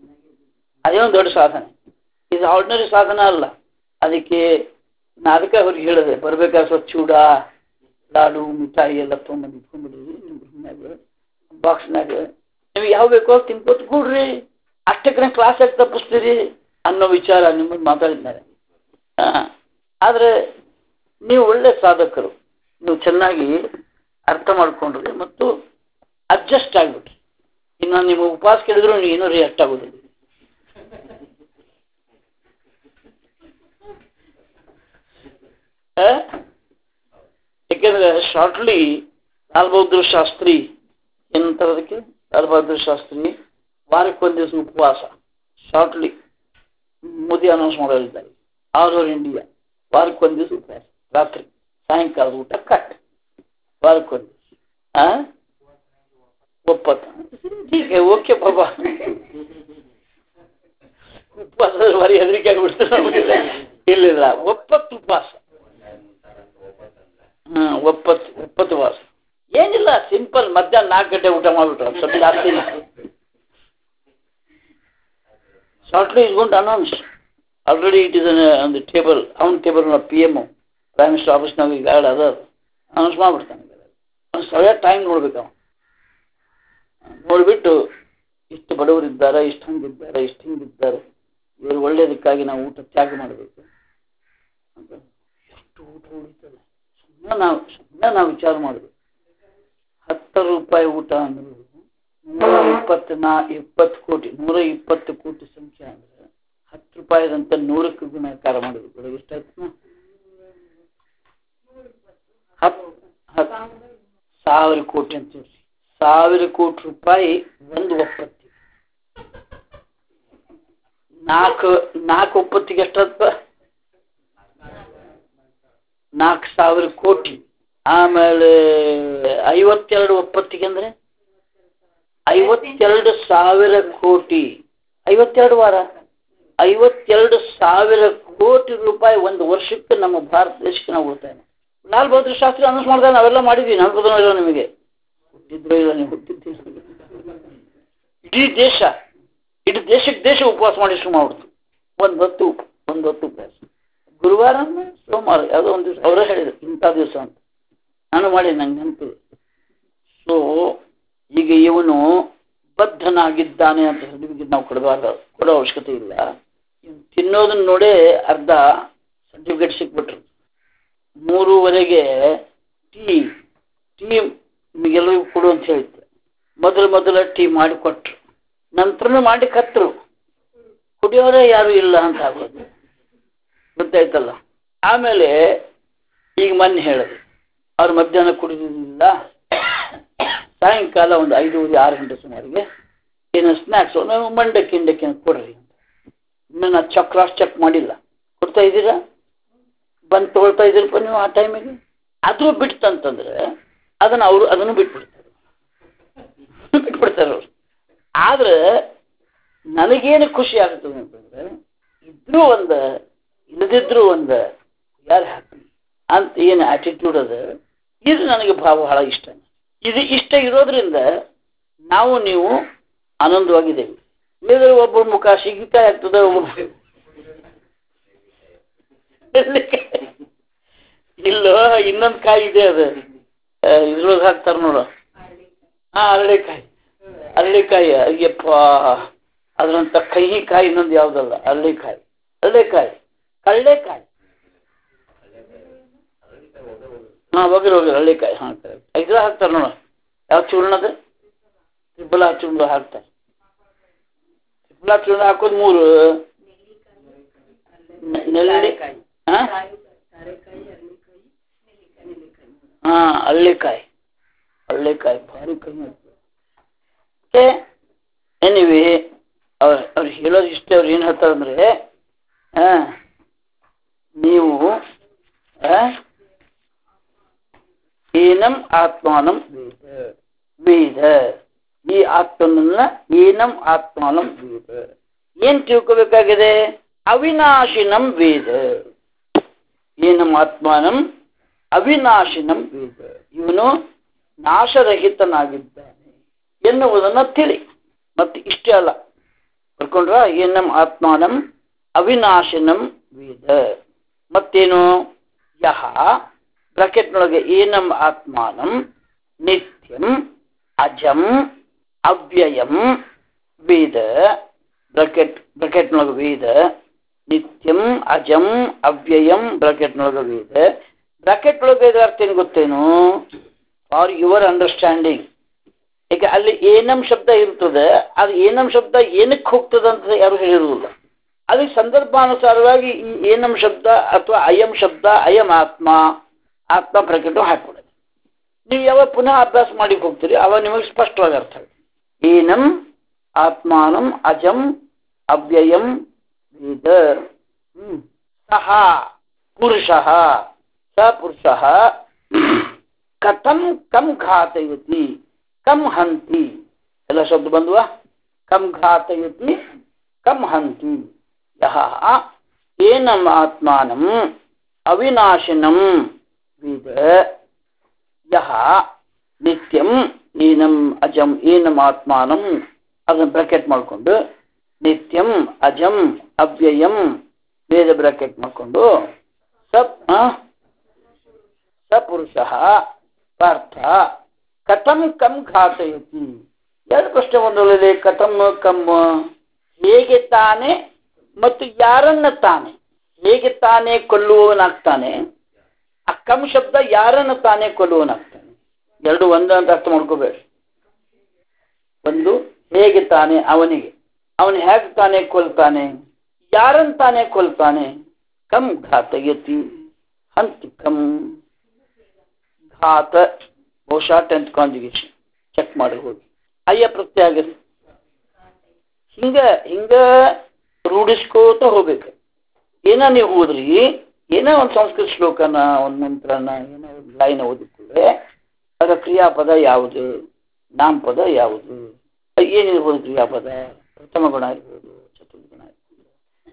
ಇದು ಆರ್ಡಿನರಿ ಸಾಧನ ಅಲ್ಲ. ಅದಕ್ಕೆ ಅದಕ್ಕೆ ಅವ್ರಿಗೆ ಹೇಳಿದೆ, ಬರ್ಬೇಕಾದ್ರೆ ಸ್ವಲ್ಪ ಚೂಡ ಲಾಡು ಮಿಠಾಯಿ ಎಲ್ಲ ತೊಗೊಂಬಂದು ಬಾಕ್ಸ್ನಾಗ ನೀವು ಯಾವ ಬೇಕೋ ತಿನ್ಕೋತ ಕೂಡ್ರಿ, ಅಷ್ಟಕ್ಕೆ ಕ್ಲಾಸ್ ಆಗಿ ತಪ್ಪಿಸ್ತೀರಿ ಅನ್ನೋ ವಿಚಾರ ನಿಮ್ಮನ್ನು ಮಾತಾಡಿದ್ದಾರೆ. ಆದರೆ ನೀವು ಒಳ್ಳೆ ಸಾಧಕರು, ನೀವು ಚೆನ್ನಾಗಿ ಅರ್ಥ ಮಾಡ್ಕೊಂಡ್ರಿ ಮತ್ತು ಅಡ್ಜಸ್ಟ್ ಆಗಿಬಿಟ್ರಿ. ಇನ್ನು ನಿಮ್ಮ ಉಪವಾಸ ಕೇಳಿದ್ರು ಏನೂ ರಿಯಾಕ್ಟ್ ಆಗೋದಿಲ್ಲ. ಯಾಕೆಂದ್ರೆ ಶಾರ್ಟ್ಲಿ ಲಾಲ್ ಬಹದ್ದೂರ್ ಶಾಸ್ತ್ರಿ ಏನಂತಾರೆ ಅದಕ್ಕೆ, ಲಾಲ್ ಬಹದ್ದೂರ್ ಶಾಸ್ತ್ರಿ ವಾರಕ್ಕೊಂದು ದಿವಸ ಉಪವಾಸ ಶಾರ್ಟ್ಲಿ ಮೋದಿ ಅನೌನ್ಸ್ ಮಾಡೋರಿದ್ದಾರೆ. ಆಲ್ ಓವರ್ ಇಂಡಿಯಾ ವಾರಕ್ಕೊಂದು ದಿವಸ ಉಪವಾಸ, ರಾತ್ರಿ ಸಾಯಂಕಾಲದ ಊಟ ಕಟ್, ವಾರಕ್ಕೊಂದು ದಿವಸ ಒಪ್ಪತ್ತು. ಹೀಗೆ ಓಕೆ ಬಾಬಾ, ಉಪವಾಸ ಬರೀ ಹೆದರಿಕೆ ಆಗಿಬಿಡ್ತಾರೆ. ಇಲ್ಲ ಒಪ್ಪತ್ತು ಉಪವಾಸ, ಒಪ್ಪತ್ತು ವಾಸ ಏನಿಲ್ಲ, ಸಿಂಪಲ್. ಮಧ್ಯಾಹ್ನ 4 ಗಂಟೆ ಊಟ ಮಾಡ್ಬಿಟ್ರು, ಸ್ವಲ್ಪ ಜಾಸ್ತಿ. Shortly is going to announce already, it is on the table, on table PM prime minister ಆಫೀಸ್ನಾಗ ಈಗ ಅದ ಅನೌನ್ಸ್ ಮಾಡ್ಬಿಡ್ತಾನೆ. ಒಂದು ಸರಿಯಾದ ಟೈಮ್ ನೋಡ್ಬೇಕು. ಅವ ನೋಡ್ಬಿಟ್ಟು ಇಷ್ಟು ಬಡವರಿದ್ದಾರೆ, ಇಷ್ಟು ಹಂಗಿದ್ದಾರೆ, ಇಷ್ಟು ಹಿಂಗಿದ್ದಾರೆ, ಇವರು ಒಳ್ಳೇದಕ್ಕಾಗಿ ನಾವು ಊಟ ತ್ಯಾಗ ಮಾಡಬೇಕು ಅಂತ. ಎಷ್ಟು ಊಟ ಉಳಿತದೆ ನಾವು ವಿಚಾರ ಮಾಡಬೇಕು. 10 ರೂಪಾಯಿ ಊಟ ಅಂದ್ರೆ 120 ಕೋಟಿ, 120 ಕೋಟಿ ಸಂಖ್ಯೆ ಅಂದ್ರೆ 10 ರೂಪಾಯಿದಂತ 100ಕ್ಕೆ ಗುಣಾಕಾರ ಮಾಡಬೇಕು. ಎಷ್ಟಾಯ್ತು? 1000 ಕೋಟಿ ಅಂತ ಹೇಳಿ, 1000 ಕೋಟಿ ರೂಪಾಯಿ ಒಂದು ಒಪ್ಪತ್ತಿಗೆ. 4 ಒಪ್ಪತ್ತಿಗೆ ಎಷ್ಟಾಯ್ತು? 4000 ಕೋಟಿ. ಆಮೇಲೆ 52 ಒಪ್ಪತ್ತಿಗೆ ಅಂದ್ರೆ 52,000 ಕೋಟಿ. 52 ವಾರ 52,000 ಕೋಟಿ ರೂಪಾಯಿ ಒಂದು ವರ್ಷಕ್ಕೆ ನಮ್ಮ ಭಾರತ ದೇಶಕ್ಕೆ ನಾವು ಉಳಿತಾಯ. ಲಾಲ್ ಬಹದ್ದೂರ್ ಶಾಸ್ತ್ರಿ ಅನೌನ್ಸ್ ಮಾಡಿದಾಗ ನಾವೆಲ್ಲ ಮಾಡಿದ್ವಿ, ಅನ್ಬೋದನೋ ಇಲ್ಲ ನಿಮಗೆ? ಹುಟ್ಟಿದ್ರೋ ಇಲ್ಲ ನೀವು? ಹುಟ್ಟಿದ್ದೀರಿ. ಇಡೀ ದೇಶ ಉಪವಾಸ ಮಾಡಿ ಶುರು ಮಾಡ್ಬಿಡ್ತು. ಒಂದು ಹೊತ್ತು ಉಪವಾಸ. ಗುರುವಾರ ಸೋಮವಾರ ಯಾವುದೋ ಒಂದು ದಿವಸ ಅವರೇ ಹೇಳಿದ್ರು ಇಂಥ ದಿವಸ ಅಂತ. ನಾನು ಮಾಡಿ ನಂಗೆ ನೆನಪು. ಸೊ ಈಗ ಇವನು ಬದ್ಧನಾಗಿದ್ದಾನೆ ಅಂತ ಸರ್ಟಿಫಿಕೇಟ್ ನಾವು ಕೊಡೋ ಅವಶ್ಯಕತೆ ಇಲ್ಲ. ತಿನ್ನೋದನ್ನ ನೋಡೇ ಅರ್ಧ ಸರ್ಟಿಫಿಕೇಟ್ ಸಿಕ್ಬಿಟ್ರು. 3:15 ಟೀ ನಿಮಗೆಲ್ಲರಿಗೂ ಕೊಡು ಅಂತ ಹೇಳಿದ್ರು. ಮೊದಲ ಟೀ ಮಾಡಿ ಕೊಟ್ರು, ನಂತರನೂ ಮಾಡಿ ಕತ್ತರು. ಕುಡಿಯೋರೇ ಯಾರು ಇಲ್ಲ ಅಂತ ಆಗೋದು ಗೊತ್ತಾಯ್ತಲ್ಲ. ಆಮೇಲೆ ಈಗ ಮೊನ್ನೆ ಹೇಳಿದ್ರು ಅವ್ರು ಮಧ್ಯಾಹ್ನ ಕುಡಿದಿಲ್ಲ, ಸಾಯಂಕಾಲ ಒಂದು 5-6 ಗಂಟೆ ಸುಮಾರಿಗೆ ಏನೋ ಸ್ನ್ಯಾಕ್ಸು ನಾವು ಮಂಡಕ್ಕಿ ಕೊಡ್ರಿ ಅಂತ. ಇನ್ನು ನಾನು ಕ್ರಾಸ್ ಚೆಕ್ ಮಾಡಿಲ್ಲ. ಕೊಡ್ತಾ ಇದ್ದೀರಾ? ಬಂದು ತೊಗೊಳ್ತಾ ಇದ್ದೀರಪ್ಪ ನೀವು ಆ ಟೈಮಿಗೆ? ಆದರೂ ಬಿಡ್ತಂತಂದ್ರೆ ಅದನ್ನು ಬಿಟ್ಬಿಡ್ತಾರೆ ಅವರು. ಆದ್ರೆ ನನಗೇನು ಖುಷಿ ಆಗ್ತದೆ ಅಂತಂದ್ರೆ, ಇದ್ರೂ ಒಂದು ಇಲ್ಲದಿದ್ರೂ ಒಂದು ಯಾರು ಹ್ಯಾಪಿ ಅಂತ ಏನು ಆಟಿಟ್ಯೂಡ್ ಅದ, ಇದು ನನಗೆ ಬಹಳ ಇಷ್ಟ. ಇದು ಇಷ್ಟ ಇರೋದ್ರಿಂದ ನೀವು ಆನಂದವಾಗಿದ್ದೇವೆ. ಇಲ್ಲದ್ರೆ ಒಬ್ಬರ ಮುಖ ಸಿಗಿಕಾಯಿ ಆಗ್ತದೆ, ಇಲ್ಲ ಇನ್ನೊಂದು ಕಾಯಿ ಇದೆ, ಅದು ಇದ್ರೊಳಗೆ ಹಾಕ್ತಾರೆ ನೋಡು. ಅರಳಿಕಾಯಿ. ಅಯ್ಯಪ್ಪ, ಅದ್ರಂತ ಕಹಿ ಕಾಯಿ ಇನ್ನೊಂದು ಯಾವ್ದಲ್ಲ, ಅರಳಿಕಾಯಿ. ಕಳ್ಳೆಕಾಯಿ. ಹೋಗಿರಿ ಹಳ್ಳಿಕಾಯಿ. ಇದ್ರ ಹಾಕ್ತಾರೆ ನೋಡ, ಯಾವ ಚೂರ್ಣದ ತ್ರಿಫಲಾ ಚೂರ್ಣ ಹಾಕ್ತಾರೆ. ತ್ರಿಫಲಾ ಚೂರ್ಣ ಹಾಕೋದು 3 ನೆಲ್ಲಿಕಾಯಿ. ಹಳ್ಳಿಕಾಯಿ ಭಾರಿ ಕಮ್ಮಿ. ಎನಿವೆ ಅವ್ರು ಹೇಳೋದು ಇಷ್ಟೇ. ಅವ್ರು ಏನು ಹೇಳ್ತಾರಂದ್ರೆ, ನೀವು ಏನಂ ಆತ್ಮಾನಂ ವೇದ, ಈ ಆತ್ಮನನ್ನ ಏನಂ ಆತ್ಮಾನಂ ವೇದ. ಏನ್ ತಿಳ್ಕೋಬೇಕಾಗಿದೆ? ಅವಿನಾಶಿನಂ ವೇದ. ಏನಂ ಆತ್ಮಾನಂ ಅವಿನಾಶಿನಂ ವೇದ. ಇವನು ನಾಶರಹಿತನಾಗಿದ್ದಾನೆ ಎನ್ನುವುದನ್ನು ತಿಳಿ. ಮತ್ತೆ ಇಷ್ಟೇ ಅಲ್ಲ, ಬರ್ಕೊಂಡ್ರ? ಏನಂ ಆತ್ಮಾನಂ ಅವಿನಾಶಿನಂ ವೇದ. ಮತ್ತೇನು? ಯಹ ಬ್ರಾಕೆಟ್ನೊಳಗೆ ಏನಂ ಆತ್ಮಾನಂ ನಿತ್ಯಂ ಅಜಂ ಅವ್ಯಯಂ ವೇದ. ಬ್ರಾಕೆಟ್ನೊಳಗೆ ವೇದ, ನಿತ್ಯಂ ಅಜಂ ಅವ್ಯಯಂ ಬ್ರಾಕೆಟ್ನೊಳಗೆ ವೇದ. ಬ್ರಾಕೆಟ್ನೊಳಗೆ ಇದರ ಅರ್ಥ ಏನು ಗೊತ್ತೇನು? ಫಾರ್ ಯುವರ್ ಅಂಡರ್ಸ್ಟ್ಯಾಂಡಿಂಗ್, ಈಗ ಅಲ್ಲಿ ಏನಂ ಶಬ್ದ ಇರ್ತದೆ, ಅದು ಏನಂ ಶಬ್ದ ಏನಕ್ಕೆ ಹೋಗ್ತದೆ ಅಂತ ಯಾರು ಹೇಳಿರುವುದಿಲ್ಲ. ಅದಕ್ಕೆ ಸಂದರ್ಭಾನುಸಾರವಾಗಿ ಈ ಏನಂ ಶಬ್ದ ಅಥವಾ ಅಯಂ ಶಬ್ದ, ಅಯಂ ಆತ್ಮ, ಆತ್ಮ ಬ್ರಾಕೆಟ್ ಹಾಕ್ಬಿಡೋದು. ನೀವು ಯಾವಾಗ ಪುನಃ ಅಭ್ಯಾಸ ಮಾಡಿ ಹೋಗ್ತೀರಿ ಅವಾಗ ನಿಮಗೆ ಸ್ಪಷ್ಟವಾಗಿ ಅರ್ಥ ಆಗುತ್ತೆ. ಏನಂ ಆತ್ಮಾನಂ ಅಜಂ ಅವ್ಯಯಂ ವೇದ. ಸಹ ಪುರುಷಃ, ಸ ಪುರುಷಃ ಕಥಂ ಕಂ ಘಾತಯತಿ ಕಂ ಹಂತಿ. ಎಲ್ಲ ಶಬ್ದ ಬಂದ್ವಾ? ಕಂ ಘಾತಯತಿ ಕಂ ಹಂತಿ. ಯಹ ಏನಂ ಆತ್ಮಾನಂ ಅವಿನಾಶಿನಂ ವೇದ. ಯಹ ನಿತ್ಯಂ ಏನಂ ಅಜಂ ಏನಂ ಆತ್ಮಾನಂ ಅದನ್ನು ಬ್ರಾಕೆಟ್ ಮಾಡಿಕೊಂಡು ನಿತ್ಯಂ ಅಜಂ ಅವ್ಯಯಂ ವೇದ ಬ್ರಾಕೆಟ್ ಮಾಡಿಕೊಂಡು ಸಪುರುಷಃ ಪಾರ್ಥ ಕಥಂ ಕಂ ಘಾತಯತಿ. ಎರಡು ಪ್ರಶ್ನೆ ಒಂದೊಳ್ಳೆ. ಕಥಂ ಕಂ, ಹೇಗೆ ತಾನೆ ಮತ್ತು ಯಾರನ್ನ ತಾನೆ. ಹೇಗೆ ತಾನೇ ಕೊಲ್ಲುವವನಾಗ್ತಾನೆ, ಆ ಕಂ ಶಬ್ದ ಯಾರನ್ನ ತಾನೇ ಕೊಲ್ಲುವವನಾಗ್ತಾನೆ. ಎರಡು ಒಂದ ಅಂತ ಅರ್ಥ ಮಾಡ್ಕೋಬೇಡಿ. ಒಂದು ಹೇಗೆ ತಾನೆ ಅವನಿಗೆ, ಅವನು ಹೇಗೆ ತಾನೇ ಕೊಲ್ತಾನೆ, ಯಾರನ್ನ ತಾನೇ ಕೊಲ್ತಾನೆ. ಕಂ ಘಾತಯತಿ ಹಂತಿ ಕಂ. ಘಾತ ಬಹುಶಃ 10th ಕಾಂಜುಗೇಷನ್ ಚೆಕ್ ಮಾಡಿ ಹೋಗಿ. ಅಯ್ಯ ಪ್ರತ್ಯಯ ಆಗಿದೆ. ಹಿಂಗ ರೂಢಿಸ್ಕೋತ ಹೋಗ್ಬೇಕು. ಏನ ನೀವು ಓದ್ರಿ, ಏನೋ ಒಂದು ಸಂಸ್ಕೃತ ಶ್ಲೋಕನ, ಒಂದು ಮಂತ್ರನ, ಏನೋ ಒಂದು ಲೈನ್ ಓದಿಕೊಂಡ್ರೆ ಅದರ ಕ್ರಿಯಾಪದ ಯಾವುದು, ನಾಮಪದ ಯಾವುದು, ಏನಿರ್ಬೋದು ಕ್ರಿಯಾಪದ, ಪ್ರಥಮ ಗುಣ ಇರ್ಬೋದು, ಚತುರ್ಥ ಗುಣ ಇರ್ಬೋದು.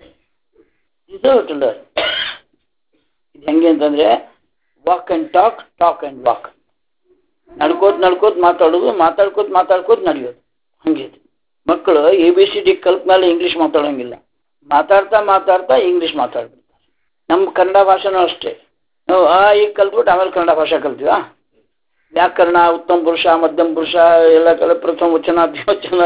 ಇದು ಹೆಂಗೆ ಅಂತಂದ್ರೆ walk and talk, talk and walk. ನಡ್ಕೋತ ಮಾತಾಡೋದು, ಮಾತಾಡ್ಕೋತ ನಡೆಯೋದು. ಹಂಗೆ ಮಕ್ಕಳು ABCD ಕಲ್ತ ಮೇಲೆ ಇಂಗ್ಲೀಷ್ ಮಾತಾಡೋಂಗಿಲ್ಲ. ಮಾತಾಡ್ತಾ ಇಂಗ್ಲೀಷ್ ಮಾತಾಡ್ಬಿಡ್ತಾರೆ. ನಮ್ಮ ಕನ್ನಡ ಭಾಷೆನೂ ಅಷ್ಟೇ. ನಾವು ಈಗ ಕಲ್ತ್ಬಿಟ್ಟು ಆಮೇಲೆ ಕನ್ನಡ ಭಾಷೆ ಕಲ್ತೀವ. ವ್ಯಾಕರಣ, ಉತ್ತಮ ಪುರುಷ, ಮಧ್ಯಮ ಪುರುಷ ಎಲ್ಲ ಕಲೆ, ಪ್ರಥಮ ವಚನ, ದ್ವಿವಚನ,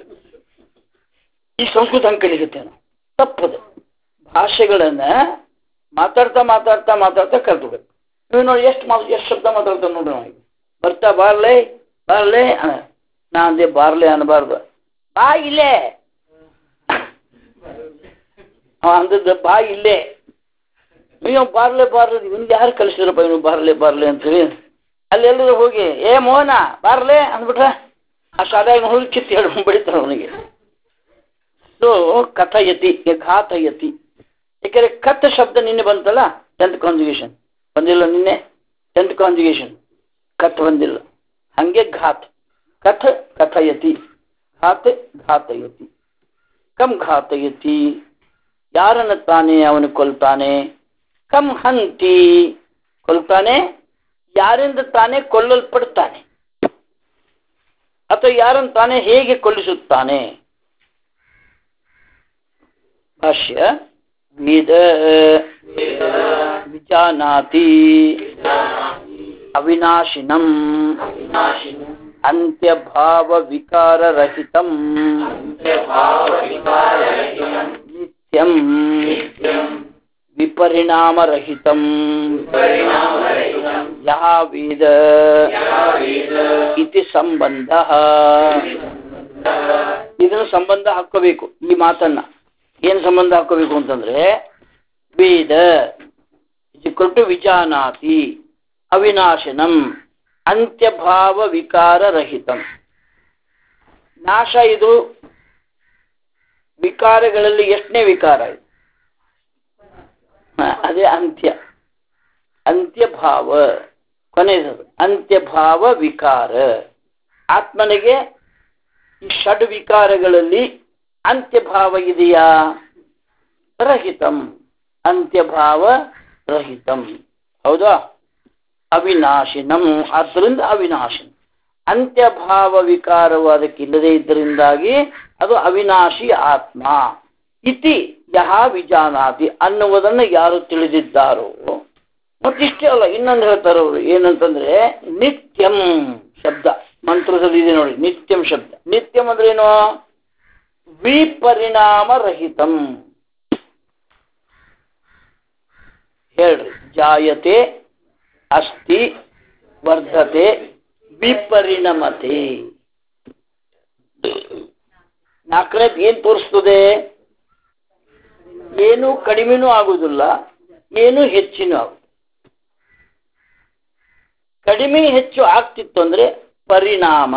ಈ ಸಂಸ್ಕೃತ ಹಂಗೆ ಕಲಿಗುತ್ತೆ. ತಪ್ಪದು. ಭಾಷೆಗಳನ್ನ ಮಾತಾಡ್ತಾ ಕಲ್ತ್ಬೇಕು. ನೀವು ನೋಡಿ ಎಷ್ಟು ಶಬ್ದ ಮಾತಾಡ್ತಾರೆ ನೋಡ್ರಿ. ನಾವು ಬರ್ತಾ ಬಾರ್ಲೆ ನಾ ಅಂದೆ ಬಾರ್ಲೆ ಅನ್ನಬಾರ್ದು, ಬಾ ಇಲ್ಲೇ ಅಂದದ್ದು, ಬಾ ಇಲ್ಲೇ. ನೀವು ಬಾರ್ಲೆ ನಿಮ್ಗೆ ಯಾರು ಕಲಿಸಿದ್ರಪ್ಪ ನೀವು ಬಾರ್ಲೆ ಅಂತೇಳಿ. ಅಲ್ಲೆಲ್ಲರೂ ಹೋಗಿ ಏ ಮೋಹನ ಬಾರ್ಲೆ ಅಂದ್ಬಿಟ್ರೆ ಆ ಶಾಲೆಯಾಗ ಹೋಗಿ ಕಿತ್ತು ಹೇಳಿ ಬಡಿತಾರೆ ಅವನಿಗೆ. ಸೊ ಕಥಯತಿ, ಘಾತಯತಿ. ಯಾಕೆಂದ್ರೆ ಕಥ್ ಶಬ್ದ ನಿನ್ನೆ ಬಂತಲ್ಲ, 10th ಕಾಂಜುಗೇಷನ್ ಬಂದಿಲ್ಲ ನಿನ್ನೆ. 10th ಕಾಂಜುಗೇಷನ್ ಕಥ್ ಬಂದಿಲ್ಲ. ಹಂಗೆ ಘಾತ್, ಕಥ್ ಕಥಯತಿ, ಘಾತ್ ಘಾತಯತಿ. ಕಂ ಘಾತಯತಿ, ಯಾರನ್ನ ತಾನೇ ಅವನು ಕೊಲ್ತಾನೆ. ಕಂ ಹಂತಿ, ಕೊಲ್ತಾನೆ, ಯಾರಿಂದ ತಾನೇ ಕೊಲ್ಲಲ್ಪಡ್ತಾನೆ, ಅಥವಾ ಯಾರನ್ನು ತಾನೇ ಹೇಗೆ ಕೊಲ್ಲಿಸುತ್ತಾನೆ. ಭಾಷ್ಯ ವೇದ ವಿಜಾನಾತಿ ಅವಿನಾಶಿನಂ ಅಂತ್ಯಭಾವ ವಿಕಾರ ರಹಿತಂ ನಿತ್ಯಂ ವಿಪರಿಣಾಮ ರಹಿತಂ ಯಹ ವೇದ ಇತಿ ಸಂಬಂಧ. ಇದನ್ನು ಸಂಬಂಧ ಹಾಕೋಬೇಕು. ಈ ಮಾತನ್ನ ಏನು ಸಂಬಂಧ ಹಾಕೋಬೇಕು ಅಂತಂದ್ರೆ, ವೇದ = ವಿಜಾನಾತಿ ಅವಿನಾಶಿನಂ ಅಂತ್ಯಭಾವ ವಿಕಾರ ರಹಿತಂ. ನಾಶ ಇದು ವಿಕಾರಗಳಲ್ಲಿ ಎಷ್ಟನೇ ವಿಕಾರ ಇದು? ಅದೇ ಅಂತ್ಯ, ಅಂತ್ಯಭಾವ ಕೊನೆಯದು. ಅಂತ್ಯಭಾವ ವಿಕಾರ. ಆತ್ಮನಿಗೆ ಈ ಷಡ್ ವಿಕಾರಗಳಲ್ಲಿ ಅಂತ್ಯಭಾವ ಇದೆಯಾ? ರಹಿತಂ, ಅಂತ್ಯಭಾವ ರಹಿತಂ. ಹೌದಾ? ಅವಿನಾಶಿನಂ, ಆದ್ದರಿಂದ ಅವಿನಾಶಿನ. ಅಂತ್ಯಭಾವ ವಿಕಾರವು ಅದಕ್ಕಿಲ್ಲದೆ ಇದ್ದರಿಂದಾಗಿ ಅದು ಅವಿನಾಶಿ ಆತ್ಮ. ಇತಿ ಯಹ ವಿಜಾನಾತಿ, ಅನ್ನುವುದನ್ನು ಯಾರು ತಿಳಿದಿದ್ದಾರೋ. ಮತ್ತಿಷ್ಟೇ ಅಲ್ಲ, ಇನ್ನೊಂದು ಹೇಳ್ತಾರೆ ಅವರು. ಏನಂತಂದ್ರೆ ನಿತ್ಯಂ ಶಬ್ದ ಮಂತ್ರದಲ್ಲಿ ಇದೆ ನೋಡಿ. ನಿತ್ಯಂ ಶಬ್ದ, ನಿತ್ಯಂ ಅಂದ್ರೆ ಏನು? ವಿಪರಿಣಾಮ ರಹಿತಂ. ಹೇಳ್ರಿ, ಜಾಯತೆ, ಅಸ್ತಿ, ವರ್ಧತೆ, ವಿಪರಿಣಮತೆ. ನಾಲ್ಕನೇದು ಏನ್ ತೋರಿಸ್ತದೆ? ಏನು ಕಡಿಮೆನೂ ಆಗುದಿಲ್ಲ, ಏನು ಹೆಚ್ಚಿನೂ ಆಗುದು. ಕಡಿಮೆ ಹೆಚ್ಚು ಆಗ್ತಿತ್ತು ಅಂದ್ರೆ ಪರಿಣಾಮ,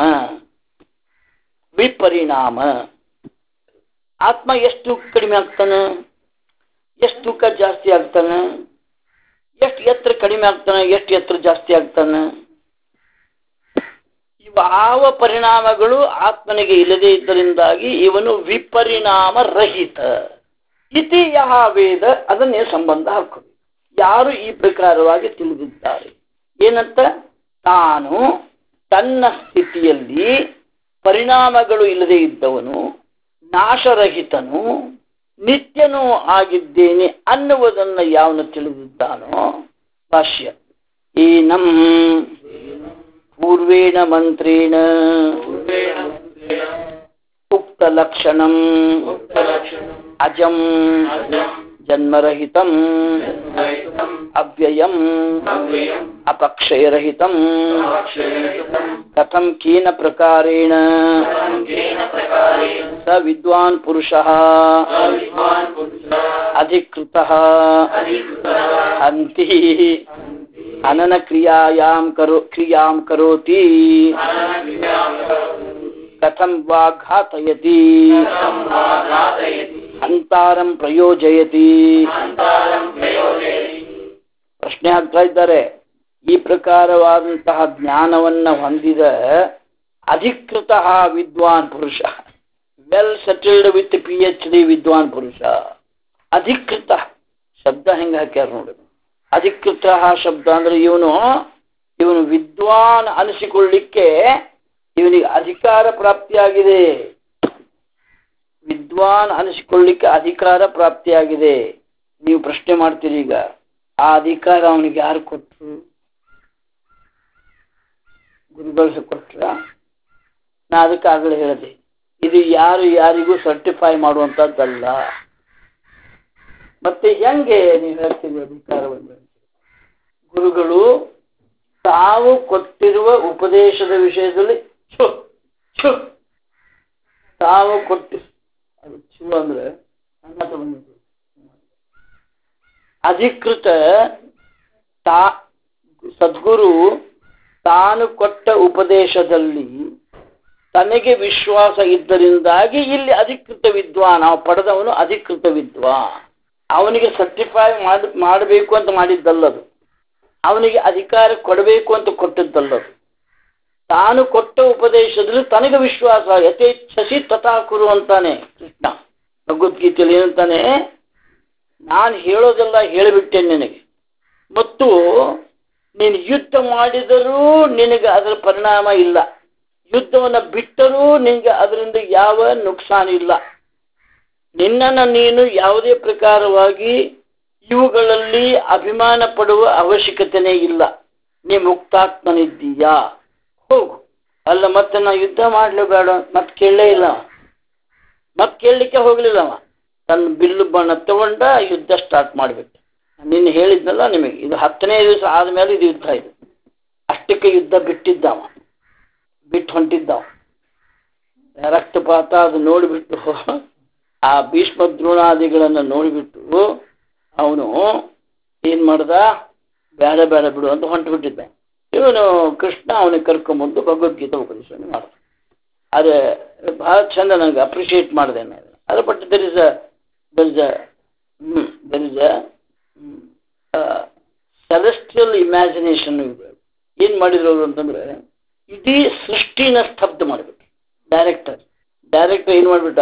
ವಿಪರಿಣಾಮ. ಆತ್ಮ ಎಷ್ಟು ಕಡಿಮೆ ಆಗ್ತಾನೆ, ಎಷ್ಟು ತೂಕ ಜಾಸ್ತಿ ಆಗ್ತಾನೆ, ಎಷ್ಟು ಎತ್ತರ ಕಡಿಮೆ ಆಗ್ತಾನೆ, ಎಷ್ಟು ಎತ್ತರ ಜಾಸ್ತಿ ಆಗ್ತಾನೆ. ಯಾವ ಪರಿಣಾಮಗಳು ಆತ್ಮನಿಗೆ ಇಲ್ಲದೆ ಇದ್ದರಿಂದಾಗಿ ಇವನು ವಿಪರಿಣಾಮ ರಹಿತ. ಇತಿ ಯಹ ವೇದ, ಅದನ್ನೇ ಸಂಬಂಧ ಹಾಕೋದು. ಯಾರು ಈ ಪ್ರಕಾರವಾಗಿ ತಿಳಿದಿದ್ದಾರೆ ಏನಂತ? ತಾನು ತನ್ನ ಸ್ಥಿತಿಯಲ್ಲಿ ಪರಿಣಾಮಗಳು ಇಲ್ಲದೆ ಇದ್ದವನು, ನಾಶರಹಿತನು, ನಿತ್ಯನೂ ಆಗಿದ್ದೇನೆ ಅನ್ನುವುದನ್ನು ಯಾವನು ತಿಳಿದಿದ್ದಾನೋ. ಭಾಷ್ಯ: ಏನಂ ಪೂರ್ವೇಣ ಮಂತ್ರೇಣ ಉಕ್ತ ಲಕ್ಷಣಂ ಅಜಂ ಜನ್ಮರಹಿತಂ ಅವ್ಯಯಂ ಅಪಕ್ಷಯರಹಿತಂ ಕಥಂ ಕೇನ ಪ್ರಕಾರೇಣ ಸ ವಿದ್ವಾನ್ ಪುರುಷಃ ಅಧಿಕೃತಃ ಅಂತಿ ಅನನ ಕ್ರಿಯಾಂ ಕರೋತಿ ಕಥಂ ವಾ ಘಾತಯತಿ ಅಂತಾರಂ ಪ್ರಯೋಜಯತಿ. ಪ್ರಶ್ನೆ ಹಾಕ್ತಾ ಇದ್ದಾರೆ. ಈ ಪ್ರಕಾರವಾದಂತಹ ಜ್ಞಾನವನ್ನ ಹೊಂದಿದ ಅಧಿಕೃತ ವಿದ್ವಾನ್ ಪುರುಷ, ವೆಲ್ ಸೆಟಲ್ಡ್ ವಿತ್ PhD ವಿದ್ವಾನ್ ಪುರುಷ. ಅಧಿಕೃತ ಶಬ್ದ ಹೆಂಗ ಹಾಕ್ಯಾರ ನೋಡಿ. ಅಧಿಕೃತ ಶಬ್ದ ಅಂದ್ರೆ ಇವನು ವಿದ್ವಾನ್ ಅನಿಸಿಕೊಳ್ಳಿಕ್ಕೆ ಇವನಿಗೆ ಅಧಿಕಾರ ಪ್ರಾಪ್ತಿಯಾಗಿದೆ. ವಿದ್ವಾನ್ ಅನಿಸಿಕೊಳ್ಳಿಕ್ಕೆ ಅಧಿಕಾರ ಪ್ರಾಪ್ತಿಯಾಗಿದೆ. ನೀವು ಪ್ರಶ್ನೆ ಮಾಡ್ತೀರಿ, ಈಗ ಆ ಅಧಿಕಾರ ಅವನಿಗೆ ಯಾರು ಕೊಟ್ಟರು? ಗುರುಗಳು ಕೊಟ್ರ? ನಾ ಅದಕ್ಕಾಗಲೇ ಹೇಳಿದೆ, ಇದು ಯಾರಿಗೂ ಸರ್ಟಿಫೈ ಮಾಡುವಂತದ್ದಲ್ಲ. ಮತ್ತೆ ಹೆಂಗೆ ನೀವು ಹೇಳ್ತೀವಿ ಅಧಿಕಾರವನ್ನು? ಗುರುಗಳು ತಾವು ಕೊಟ್ಟಿರುವ ಉಪದೇಶದ ವಿಷಯದಲ್ಲಿ ತಾವು ಕೊಟ್ಟಿ ಅಂದ್ರೆ ಅಧಿಕೃತ ಸದ್ಗುರು ತಾನು ಕೊಟ್ಟ ಉಪದೇಶದಲ್ಲಿ ತನಗೆ ವಿಶ್ವಾಸ ಇದ್ದರಿಂದಾಗಿ ಇಲ್ಲಿ ಅಧಿಕೃತ ವಿದ್ವಾನ್, ನಾವು ಪಡೆದವನು ಅಧಿಕೃತ ವಿದ್ವಾನ್. ಅವನಿಗೆ ಸರ್ಟಿಫೈ ಮಾಡಬೇಕು ಅಂತ ಮಾಡಿದ್ದಲ್ಲದು, ಅವನಿಗೆ ಅಧಿಕಾರ ಕೊಡಬೇಕು ಅಂತ ಕೊಟ್ಟದ್ದಲ್ಲದು. ತಾನು ಕೊಟ್ಟ ಉಪದೇಶದಲ್ಲಿ ತನಗೆ ವಿಶ್ವಾಸ, ಯಥೇಚ್ಛಸಿ ತಥಾ ಕುರು ಅಂತಾನೆ ಕೃಷ್ಣ ಭಗವದ್ಗೀತೆಯಲ್ಲಿ. ಏನಂತಾನೆ? ನಾನು ಹೇಳೋದೆಲ್ಲ ಹೇಳಿಬಿಟ್ಟೇನೆ ನಿನಗೆ, ಮತ್ತು ನೀನು ಯುದ್ಧ ಮಾಡಿದರೂ ನಿನಗೆ ಅದರ ಪರಿಣಾಮ ಇಲ್ಲ, ಯುದ್ಧವನ್ನು ಬಿಟ್ಟರೂ ನಿನಗೆ ಅದರಿಂದ ಯಾವ ನುಕ್ಸಾನ ಇಲ್ಲ. ನಿನ್ನನ್ನು ನೀನು ಯಾವುದೇ ಪ್ರಕಾರವಾಗಿ ಇವುಗಳಲ್ಲಿ ಅಭಿಮಾನ ಪಡುವ ಅವಶ್ಯಕತೆನೇ ಇಲ್ಲ. ನೀ ಮುಕ್ತಾತ್ಮನಿದ್ದೀಯಾ, ಹೋಗು. ಅಲ್ಲ ಮತ್ತೆ ನಾ ಯುದ್ಧ ಮಾಡಲೇಬೇಡ ಮತ್ತೆ ಕೇಳಲೇ ಇಲ್ಲ, ಮತ್ತೆ ಕೇಳಲಿಕ್ಕೆ ಹೋಗ್ಲಿಲ್ಲವ. ತನ್ನ ಬಿಲ್ಲು ಬಣ್ಣ ತಗೊಂಡ ಯುದ್ಧ ಸ್ಟಾರ್ಟ್ ಮಾಡಿಬಿಟ್ಟು. ನಿನ್ನೆ ಹೇಳಿದ್ನಲ್ಲ ನಿಮಗೆ, ಇದು 10ನೇ ದಿವಸ ಆದ್ಮೇಲೆ ಇದು ಯುದ್ಧ. ಇದು ಅಷ್ಟಕ್ಕೆ ಯುದ್ಧ ಬಿಟ್ಟಿದ್ದಾವ, ಬಿಟ್ಟು ಹೊಂಟಿದ್ದಾವ. ರಕ್ತಪಾತ ಅದು ನೋಡಿಬಿಟ್ಟು, ಆ ಭೀಷ್ಮ ದ್ರೋಣಾದಿಗಳನ್ನು ನೋಡಿಬಿಟ್ಟು ಅವನು ಏನ್ ಮಾಡ್ದ? ಬೇಡ ಬೇಡ ಬಿಡು ಅಂತ ಹೊಂಟು ಬಿಟ್ಟಿದ್ದ. ಇವನು ಕೃಷ್ಣ ಅವನಿಗೆ ಕರ್ಕೊಂಬಂದು ಭಗವದ್ಗೀತೆ ಉಪದೇಶ ಮಾಡ್ದ. ಅದೇ ಬಹಳ ಚಂದ, ನನಗೆ ಅಪ್ರಿಷಿಯೇಟ್ ಮಾಡಿದೆ ನಾನು ಅದ್ರ. But there is celestial imagination. ಏನ್ ಮಾಡಿದ್ರು ಅವರು ಅಂತಂದ್ರೆ, ಇಡೀ ಸೃಷ್ಟಿನ ಸ್ತಬ್ಧ ಮಾಡಿಬಿಟ್ಟು ಡೈರೆಕ್ಟರ್ ಏನ್ ಮಾಡ್ಬಿಟ್ಟ?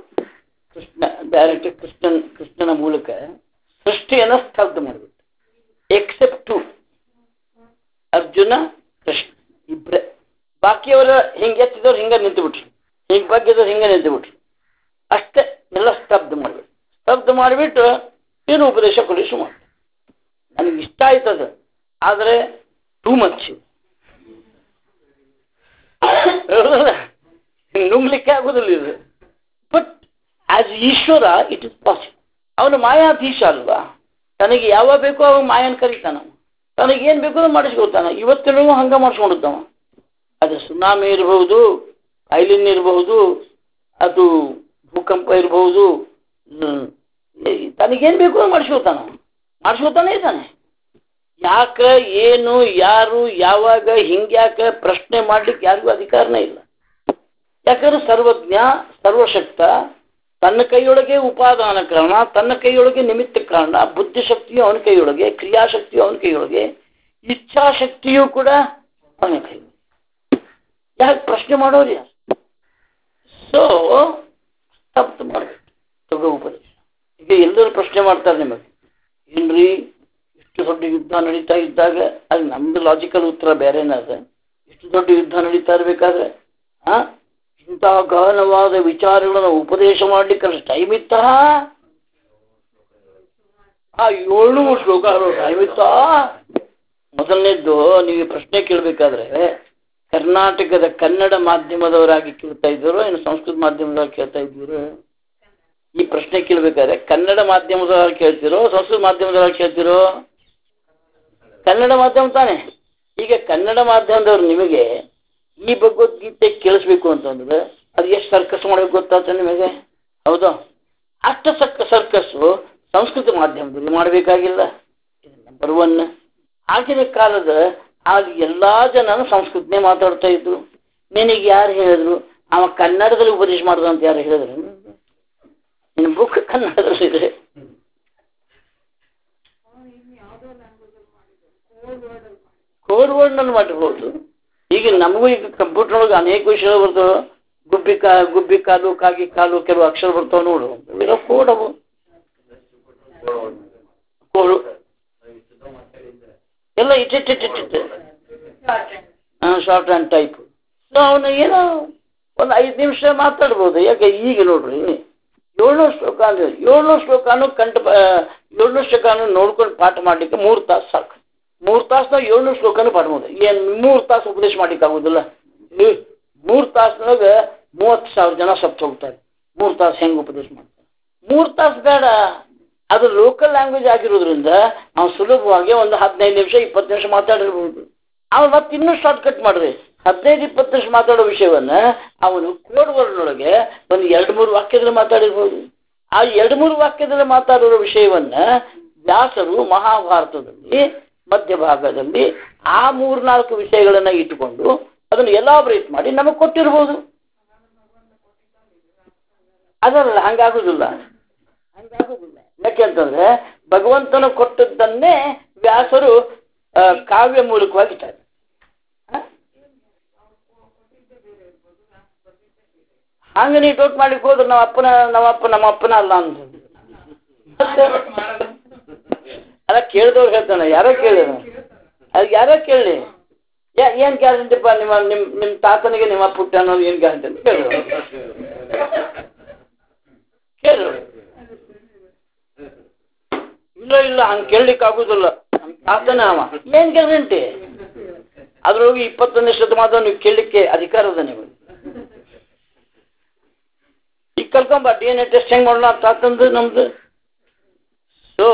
ಕೃಷ್ಣನ ಮೂಲಕ ಸೃಷ್ಟಿಯನ್ನ ಸ್ತಬ್ಧ ಮಾಡಿಬಿಟ್ಟು, ಎಕ್ಸೆಪ್ಟ್ ಅರ್ಜುನ ಕೃಷ್ಣ ಇಬ್ರೆ. ಬಾಕಿಯವರ ಹಿಂಗೆ ಎತ್ತಿದವ್ರು ಹಿಂಗ ನಿಂತು ಬಿಟ್ರು, ಹಿಂಗೆ ಬಗ್ಗಿದವ್ರು ಹಿಂಗ ನಿಂತು ಬಿಟ್ರು. ಅಷ್ಟೇ, ಎಲ್ಲ ಸ್ತಬ್ಧ ಮಾಡಿಬಿಟ್ಟು ಏನು ಉಪದೇಶ ಕೊಡಿ ಸುಮಾರು. ನನಗೆ ಇಷ್ಟ ಆಯ್ತದ, ಆದರೆ ಟೂ ಮಚ್. ನುಂಗ್ಲಿಕ್ಕೆ ಆಗೋದಿಲ್ಲ ಇದು. But as Ishwara it is possible. ಅವನು ಮಾಯಾಧೀಶ ಅಲ್ವಾ? ತನಗೆ ಯಾವಾಗ ಬೇಕೋ ಅವಾಗ ಮಾಯನ್ ಕರೀತಾನ. ತನಗೇನು ಬೇಕೋ ಮಾಡಿಸ್ಕೊಳ್ತಾನ. ಇವತ್ತಿನೂ ಹಂಗ ಮಾಡಿಸ್ಕೊಂಡಿದ್ದಾವ. ಅದು ಸುನಾಮಿ ಇರಬಹುದು, ಕಾಯಿಲೆನೇ ಇರಬಹುದು, ಅದು ಭೂಕಂಪ ಇರಬಹುದು, ತನಗೇನು ಬೇಕು ಮಾಡಿಸ್ಕೋತಾನೆ ಇದ್ದಾನೆ. ಯಾಕ, ಏನು, ಯಾರು, ಯಾವಾಗ, ಹಿಂಗ್ಯಾಕ ಪ್ರಶ್ನೆ ಮಾಡ್ಲಿಕ್ಕೆ ಯಾರಿಗೂ ಅಧಿಕಾರನೇ ಇಲ್ಲ. ಯಾಕಂದ್ರೆ ಸರ್ವಜ್ಞ, ಸರ್ವಶಕ್ತ, ತನ್ನ ಕೈಯೊಳಗೆ ಉಪಾದಾನ ಕಾರಣ, ತನ್ನ ಕೈಯೊಳಗೆ ನಿಮಿತ್ತ ಕಾರಣ, ಬುದ್ಧಿಶಕ್ತಿಯು ಅವನ ಕೈಯೊಳಗೆ, ಕ್ರಿಯಾಶಕ್ತಿಯು ಅವನ ಕೈಯೊಳಗೆ, ಇಚ್ಛಾಶಕ್ತಿಯೂ ಕೂಡ ಅವನ ಕೈ. ಯಾಕೆ ಪ್ರಶ್ನೆ ಮಾಡೋರು ಯಾರು? ಸೊ ತಪ್ಪು ಮಾಡಬೇಕು ತಗೋ ಉಪದೇಶ. ಈಗ ಎಲ್ಲರೂ ಪ್ರಶ್ನೆ ಮಾಡ್ತಾರೆ ನಿಮಗೆ, ಏನ್ರಿ ಇಷ್ಟು ದೊಡ್ಡ ಯುದ್ಧ ನಡೀತಾ ಇದ್ದಾಗ, ಅಲ್ಲಿ ನಮ್ದು ಲಾಜಿಕಲ್ ಉತ್ತರ ಬೇರೆನಾದ, ಇಷ್ಟು ದೊಡ್ಡ ಯುದ್ಧ ನಡೀತಾ ಇರ್ಬೇಕಾದ್ರೆ ಇಂತಹ ಗಹನವಾದ ವಿಚಾರಗಳನ್ನು ಉಪದೇಶ ಮಾಡ್ಲಿಕ್ಕೆ ಟೈಮ್ ಇತ್ತ? 700 ಶ್ಲೋಕ ಟೈಮ್ ಇತ್ತ? ಮೊದಲನೇದ್ದು, ನೀವು ಪ್ರಶ್ನೆ ಕೇಳಬೇಕಾದ್ರೆ ಕರ್ನಾಟಕದ ಕನ್ನಡ ಮಾಧ್ಯಮದವರಾಗಿ ಕೇಳ್ತಾ ಇದ್ದೀರೋ ಏನು ಸಂಸ್ಕೃತ ಮಾಧ್ಯಮದವ್ರು ಕೇಳ್ತಾ ಇದ್ದೀರೋ? ಈ ಪ್ರಶ್ನೆ ಕೇಳಬೇಕಾದ್ರೆ ಕನ್ನಡ ಮಾಧ್ಯಮದವ್ರು ಕೇಳ್ತಿರೋ ಸಂಸ್ಕೃತ ಮಾಧ್ಯಮದವ್ರು ಕೇಳ್ತಿರೋ? ಕನ್ನಡ ಮಾಧ್ಯಮ ತಾನೆ. ಈಗ ಕನ್ನಡ ಮಾಧ್ಯಮದವ್ರು ನಿಮಗೆ ಈ ಭಗವದ್ಗೀತೆ ಕೇಳಿಸ್ಬೇಕು ಅಂತಂದ್ರೆ ಅದು ಎಷ್ಟು ಸರ್ಕಸ್ ಮಾಡಬೇಕು ಗೊತ್ತಾಗ್ತದೆ ನಿಮಗೆ? ಹೌದಾ? ಅಷ್ಟು ಸರ್ಕಸ್ಸು ಸಂಸ್ಕೃತ ಮಾಧ್ಯಮದಲ್ಲಿ ಮಾಡಬೇಕಾಗಿಲ್ಲ. ನಂಬರ್ 1. ಆಗಿನ ಕಾಲದ ಎಲ್ಲಾ ಜನನು ಸಂಸ್ಕೃತನೇ ಮಾತಾಡ್ತಾ ಇದ್ರು. ನಿನಗೆ ಯಾರು ಹೇಳಿದ್ರು ಅವ ಕನ್ನಡದಲ್ಲಿ ಉಪದೇಶ ಮಾಡಿದ ಅಂತ? ಯಾರು ಹೇಳಿದ್ರು? ನಿನ್ನ ಬುಕ್ ಕನ್ನಡದಲ್ಲಿದೆ. ಕೋಡ್ ವರ್ಡ್ನಲ್ಲಿ ಮಾಡಿರ್ಬೋದು. ಈಗ ನಮಗೂ ಈಗ ಕಂಪ್ಯೂಟರ್ ಒಳಗೆ ಅನೇಕ ವಿಷಯಗಳು ಬರ್ತಾವೆ. ಗುಬ್ಬಿ ಕಾಲು, ಕಾಗಿ ಕಾಲು, ಕೆಲವು ಅಕ್ಷರ ಬರ್ತಾವೆ ನೋಡು, ಇರೋ ಕೋಡ್ ಅವು. ಕೋಡು ಎಲ್ಲ ಇಟ್ಟಿಟ್ಟಿಟ್ಟಿಟ್ಟು ಶಾರ್ಟ್ ಹ್ಯಾಂಡ್ ಟೈಪ್. ಸೊ ಅವನು ಏನೋ ಒಂದು 5 ನಿಮಿಷ ಮಾತಾಡ್ಬೋದು. ಯಾಕೆ ಈಗ ನೋಡ್ರಿ 700 ಶ್ಲೋಕ ಅಂದ್ರೆ 700 ಶ್ಲೋಕಾನು ನೋಡ್ಕೊಂಡು ಪಾಠ ಮಾಡ್ಲಿಕ್ಕೆ 3 ತಾಸು ಸಾಕು. 3 ತಾಸ್ನಾಗ 700 ಶ್ಲೋಕನೂ ಪಾಠ ಮಾಡ್ಬೋದು. ಏನು 3 ತಾಸು ಉಪದೇಶ ಮಾಡ್ಲಿಕ್ಕೆ ಆಗೋದಿಲ್ಲ? 3 ತಾಸ್ನೊಳಗೆ 30,000 ಜನ ಸತ್ತು ಹೋಗ್ತಾರೆ. 3 ತಾಸು ಹೆಂಗೆ ಉಪದೇಶ ಮಾಡ್ತಾರೆ? 3 ತಾಸು ಬೇಡ. ಅದು ಲೋಕಲ್ ಲ್ಯಾಂಗ್ವೇಜ್ ಆಗಿರೋದ್ರಿಂದ ನಾವು ಸುಲಭವಾಗಿ ಒಂದು 15 ನಿಮಿಷ 20 ನಿಮಿಷ ಮಾತಾಡಿರ್ಬೋದು. ಅವನು ಮತ್ತೆ ಇನ್ನೂ ಶಾರ್ಟ್ ಕಟ್ ಮಾಡ್ರಿ, 15-20 ನಿಮಿಷ ಮಾತಾಡೋ ವಿಷಯವನ್ನ ಅವನು ಕೋಡ್ ವರ್ಡ್ನೊಳಗೆ ಒಂದು 2-3 ವಾಕ್ಯದಲ್ಲಿ ಮಾತಾಡಿರ್ಬೋದು. ಆ 2-3 ವಾಕ್ಯದಲ್ಲಿ ಮಾತಾಡೋ ವಿಷಯವನ್ನ ವ್ಯಾಸರು ಮಹಾಭಾರತದಲ್ಲಿ ಮಧ್ಯಭಾಗದಲ್ಲಿ ಆ 3-4 ವಿಷಯಗಳನ್ನ ಇಟ್ಟುಕೊಂಡು ಅದನ್ನು ಎಲಾಬ್ರೇಟ್ ಮಾಡಿ ನಮಗೆ ಕೊಟ್ಟಿರ್ಬೋದು. ಅದಲ್ಲ, ಹಂಗಾಗುದಿಲ್ಲ. ಯಾಕೆಂತಂದ್ರೆ ಭಗವಂತನು ಕೊಟ್ಟದ್ದನ್ನೇ ವ್ಯಾಸರು ಕಾವ್ಯ ಮೂಲಕವಾಗಿದ್ದಾರೆ. ಹಂಗ ನೀವು ಟೋಟ್ ಮಾಡ್ಲಿಕ್ಕೆ ಹೋದ್ರೆ ನಮ್ಮ ಅಪ್ಪನ ಅಲ್ಲ ಅಂತ ಅಲ್ಲ. ಕೇಳಿದವ್ರು ಹೇಳ್ತಾನೆ, ಯಾರೋ ಕೇಳಿದ ಅದು ಯಾರೋ ಕೇಳಿ ಏನ್ ಗ್ಯಾರಂಟಿಪ್ಪ ನಿಮ್ಮ ತಾತನಿಗೆ ನಿಮ್ಮ ಪುಟ್ಟ ಅನ್ನೋದು ಏನ್ ಗ್ಯಾರಂಟಿ ಅಂತ ಕೇಳು. ಇಲ್ಲ ಹಂಗೆ ಕೇಳಲಿಕ್ಕೆ ಆಗುದಿಲ್ಲ. ನಮ್ಮ ತಾತನ ಅವ ಏನ್ ಗ್ಯಾರಂಟಿ? ಅದ್ರೊಳಗೆ 21ನೇ ಶತಮಾನ ನೀವು ಕೇಳಲಿಕ್ಕೆ ಅಧಿಕಾರ ಅದ ನೀವು. ಈಗ ಕಲ್ಕೊಂಬ DNA ಟೆಸ್ಟ್ ಹೆಂಗ್ ಮಾಡೋಣ ತಾತಂದು ನಮ್ದು. ಸೊ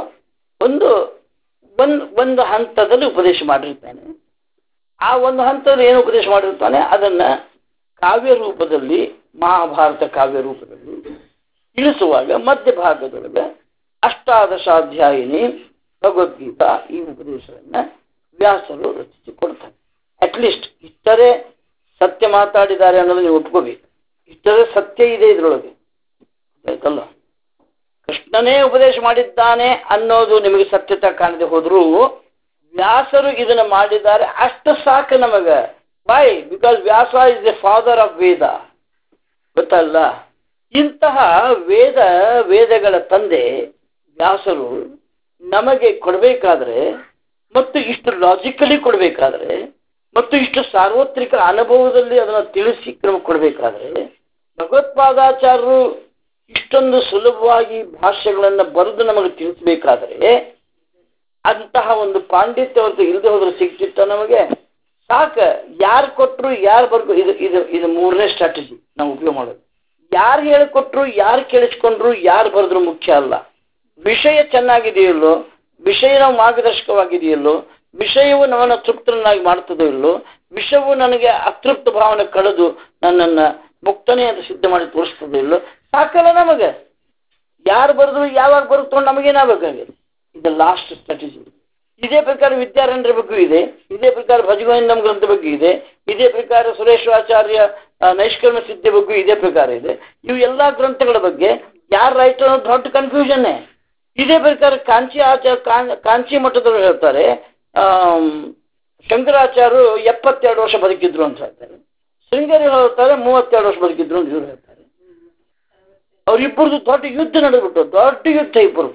ಒಂದು ಹಂತದಲ್ಲಿ ಉಪದೇಶ ಮಾಡಿರ್ತಾನೆ. ಆ ಒಂದು ಹಂತದಲ್ಲಿ ಏನು ಉಪದೇಶ ಮಾಡಿರ್ತಾನೆ ಅದನ್ನ ಕಾವ್ಯ ರೂಪದಲ್ಲಿ, ಮಹಾಭಾರತ ಕಾವ್ಯ ರೂಪದಲ್ಲಿ ತಿಳಿಸುವಾಗ ಮಧ್ಯಭಾಗದೊಳಗೆ ಅಷ್ಟಾದಶಾಧ್ಯಾಯಿನಿ ಭಗವದ್ಗೀತಾ ಈ ಉಪದೇಶವನ್ನ ವ್ಯಾಸರು ರಚಿಸಿಕೊಡ್ತಾರೆ. ಅಟ್ಲೀಸ್ಟ್ ಇಷ್ಟರೇ ಸತ್ಯ ಮಾತಾಡಿದ್ದಾರೆ ಅನ್ನೋದು ನೀವು ಒಪ್ಕೋಬೇಕು. ಇಷ್ಟರೇ ಸತ್ಯ ಇದೆ ಇದರೊಳಗೆ, ಆಯ್ತಲ್ಲ. ಕೃಷ್ಣನೇ ಉಪದೇಶ ಮಾಡಿದ್ದಾನೆ ಅನ್ನೋದು ನಿಮಗೆ ಸತ್ಯತೆ ಕಾಣದೆ ಹೋದ್ರೂ ವ್ಯಾಸರು ಇದನ್ನ ಮಾಡಿದ್ದಾರೆ, ಅಷ್ಟು ಸಾಕು ನಮಗೆ. Why? Because Vyasa is the father of Veda. ಗೊತ್ತಲ್ಲ? ಇಂತಹ ವೇದಗಳ ತಂದೆ ವ್ಯಾಸರು ನಮಗೆ ಕೊಡಬೇಕಾದ್ರೆ, ಮತ್ತು ಇಷ್ಟು ಲಾಜಿಕಲಿ ಕೊಡಬೇಕಾದ್ರೆ, ಮತ್ತು ಇಷ್ಟು ಸಾರ್ವತ್ರಿಕ ಅನುಭವದಲ್ಲಿ ಅದನ್ನು ತಿಳಿಸಿ ನಮಗೆ ಕೊಡಬೇಕಾದ್ರೆ, ಭಗವತ್ಪಾದಾಚಾರ್ಯರು ಇಷ್ಟೊಂದು ಸುಲಭವಾಗಿ ಭಾಷ್ಯಗಳನ್ನು ಬರೆದು ನಮಗೆ ತಿಳಿಸಬೇಕಾದ್ರೆ ಅಂತಹ ಒಂದು ಪಾಂಡಿತ್ಯ ಹೊರತು ಇಲ್ಲದೆ ಹೋದ್ರೆ ಸಿಗ್ತಿತ್ತ ನಮಗೆ? ಸಾಕ. ಯಾರು ಕೊಟ್ಟರು, ಯಾರು ಬರ್ಗು, ಇದು 3ನೇ ಸ್ಟ್ರಾಟಜಿ ನಾವು ಉಪಯೋಗ ಮಾಡೋದು. ಯಾರು ಹೇಳಿಕೊಟ್ರು, ಯಾರು ಕೇಳಿಸ್ಕೊಂಡ್ರು, ಯಾರು ಬರೆದ್ರು ಮುಖ್ಯ ಅಲ್ಲ. ವಿಷಯ ಚೆನ್ನಾಗಿದೆಯಲ್ಲೋ, ವಿಷಯ ನಾವು ಮಾರ್ಗದರ್ಶಕವಾಗಿದೆಯಲ್ಲೋ, ವಿಷಯವು ನಮ್ಮನ್ನು ತೃಪ್ತರನ್ನಾಗಿ ಮಾಡ್ತದೋ ಇಲ್ಲೋ, ವಿಷವು ನನಗೆ ಅತೃಪ್ತ ಭಾವನೆ ಕಳೆದು ನನ್ನನ್ನು ಮುಕ್ತನೇ ಅಂತ ಸಿದ್ಧ ಮಾಡಿ ತೋರಿಸ್ತದೆ ಇಲ್ಲೋ ಸಾಕಲ್ಲ ನಮಗೆ. ಯಾರು ಬರೆದ್ರು ಯಾವಾಗ ಬರುತ್ತೋ ನಮಗೇನಾಗಬೇಕಾಗಿದೆ. ಇದು ಲಾಸ್ಟ್ ಸ್ಟ್ರಾಟಜಿ. ಇದೇ ಪ್ರಕಾರ ವಿದ್ಯಾರಣ್ಯರ ಬಗ್ಗೆ ಇದೆ, ಇದೇ ಪ್ರಕಾರ ಭಜಗೋವಿಂದಂ ಗ್ರಂಥ ಬಗ್ಗೆ ಇದೆ, ಇದೇ ಪ್ರಕಾರ ಸುರೇಶ್ವರಾಚಾರ್ಯ ನೈಷ್ಕರ್ಮ ಸಿದ್ಧಿ ಬಗ್ಗೆ ಇದೇ ಪ್ರಕಾರ ಇದೆ. ಇವು ಎಲ್ಲಾ ಗ್ರಂಥಗಳ ಬಗ್ಗೆ ಯಾರು ರೈತರು ಅನ್ನೋದು ದೊಡ್ಡ ಕನ್ಫ್ಯೂಷನ್ನೇ. ಇದೇ ಪ್ರಕಾರ ಕಾಂಚಿ ಮಠದವರು ಹೇಳ್ತಾರೆ ಶಂಕರಾಚಾರ್ಯರು 72 ವರ್ಷ ಬದುಕಿದ್ರು ಅಂತ ಹೇಳ್ತಾರೆ. ಶೃಂಗೇರಿ ಹೇಳ್ತಾರೆ 32 ವರ್ಷ ಬದುಕಿದ್ರು ಅಂತ ಇವ್ರು ಹೇಳ್ತಾರೆ. ಅವ್ರಿಬ್ಬರದು ದೊಡ್ಡ ಯುದ್ಧ ನಡೆದ್ಬಿಟ್ಟು, ದೊಡ್ಡ ಯುದ್ಧ ಇಬ್ಬರು.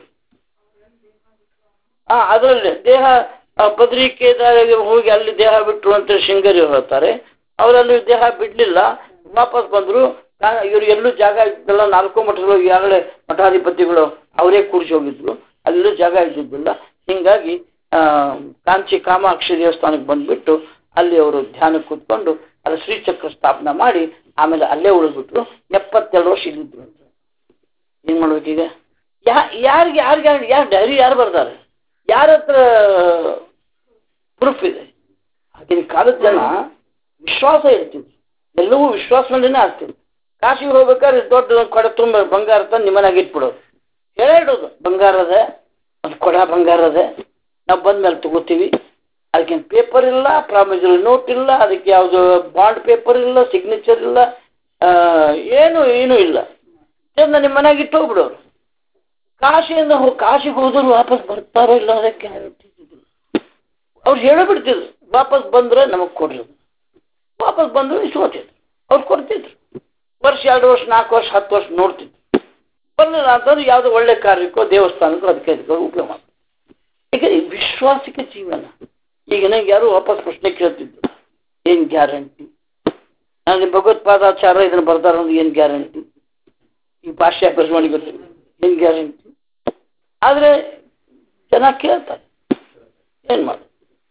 ಅದರಲ್ಲಿ ದೇಹ ಬದ್ರಿ ಕೇದಾರಿಗೆ ಹೋಗಿ ಅಲ್ಲಿ ದೇಹ ಬಿಟ್ಟರು ಅಂತ ಶೃಂಗೇರಿ ಹೇಳ್ತಾರೆ. ಅವರಲ್ಲಿ ದೇಹ ಬಿಡ್ಲಿಲ್ಲ, ವಾಪಸ್ ಬಂದ್ರು. ಇವರು ಎಲ್ಲೂ ಜಾಗ ಇದ್ದಿಲ್ಲ, 4 ಮಠಗಳು ಈಗಾಗಲೇ ಮಠಾಧಿಪತಿಗಳು ಅವರೇ ಕೂಡಿಸಿ ಹೋಗಿದ್ರು, ಅಲ್ಲೂ ಜಾಗ ಇದ್ದಿದ್ದಿಲ್ಲ. ಹಿಂಗಾಗಿ ಕಾಂಚಿ ಕಾಮಾಕ್ಷಿ ದೇವಸ್ಥಾನಕ್ಕೆ ಬಂದ್ಬಿಟ್ಟು ಅಲ್ಲಿ ಅವರು ಧ್ಯಾನಕ್ಕೆ ಕೂತ್ಕೊಂಡು ಅಲ್ಲಿ ಶ್ರೀಚಕ್ರ ಸ್ಥಾಪನೆ ಮಾಡಿ ಆಮೇಲೆ ಅಲ್ಲೇ ಉಳಿದ್ಬಿಟ್ರು. 72 ವರ್ಷ ಇದ್ದಿದ್ರು ಅಂತ. ಏನ್ ಮಾಡ್ಬೇಕೀಗ? ಯಾರು ಡೈರಿ ಯಾರು ಬರ್ತಾರೆ? ಯಾರ ಹತ್ರ ಪ್ರೂಫ್ ಇದೆ? ಆಗಿನ ಕಾಲದ ಜನ ವಿಶ್ವಾಸ ಇರ್ತಿದ್ರು, ಎಲ್ಲವೂ ವಿಶ್ವಾಸ ಮೇಲೇನೆ ಆಗ್ತಿದ್ರು. ಕಾಶಿಗೆ ಹೋಗ್ಬೇಕಾದ್ರೆ ದೊಡ್ಡ ಕೊಡ ತುಂಬ ಬಂಗಾರ ತಂದು ನಿಮ್ಮನಾಗ ಇಟ್ಬಿಡೋದು, ಹೇಳಿಡೋದು ಬಂಗಾರ ಅದೇ, ಒಂದು ಕೊಡ ಬಂಗಾರ ಅದೇ, ನಾವು ಬಂದ್ಮೇಲೆ ತಗೋತೀವಿ. ಅದಕ್ಕೇನು ಪೇಪರ್ ಇಲ್ಲ, ಪ್ರಾಮಿಸರಿ ನೋಟ್ ಇಲ್ಲ, ಅದಕ್ಕೆ ಯಾವುದು ಬಾಂಡ್ ಪೇಪರ್ ಇಲ್ಲ, ಸಿಗ್ನೇಚರ್ ಇಲ್ಲ, ಏನೂ ಇಲ್ಲ. ನಿಮ್ಮ ಮನೆಯಾಗ ಇಟ್ಟು ಹೋಗ್ಬಿಡೋರು. ಕಾಶಿಗೆ ಹೋದ್ರು ವಾಪಸ್ ಬರ್ತಾರೋ ಇಲ್ಲ ಅದಕ್ಕೆ ಅವ್ರು ಹೇಳಿಬಿಡ್ತಿದ್ರು. ವಾಪಸ್ ಬಂದ್ರೆ ನಮಗೆ ಕೊಡ್ರಿ, ವಾಪಸ್ ಬಂದ್ರು ಇಸ್ಕೊತಿದ್ರು, ಅವ್ರು ಕೊಡ್ತಿದ್ರು. ವರ್ಷ 2 ವರ್ಷ 4 ವರ್ಷ 10 ವರ್ಷ ನೋಡ್ತಿದ್ರು. ಬರಲಿಲ್ಲ ಅಂತಂದ್ರೆ ಯಾವುದೋ ಒಳ್ಳೆ ಕಾರ್ಯಕ್ಕೋ ದೇವಸ್ಥಾನಕ್ಕೋ ಅದಕ್ಕೆ ಉಪಯೋಗ ಮಾಡ್ತಾರೆ. ಈಗ ವಿಶ್ವಾಸಿಕ ಜೀವನ. ಈಗ ನಂಗೆ ಯಾರು ವಾಪಸ್ ಪ್ರಶ್ನೆ ಕೇಳ್ತಿದ್ರು, ಏನ್ ಗ್ಯಾರಂಟಿ? ನಾನು ಭಗವತ್ಪಾದಾಚಾರ್ಯ ಇದನ್ನು ಬರ್ತಾರ ಏನು ಗ್ಯಾರಂಟಿ? ಈ ಭಾಷೆ ಬರವಣಿಗೆ ಗೊತ್ತಿಲ್ಲ, ಏನ್ ಗ್ಯಾರಂಟಿ? ಆದ್ರೆ ಜನ ಕೇಳ್ತಾರೆ, ಏನ್ ಮಾಡಿ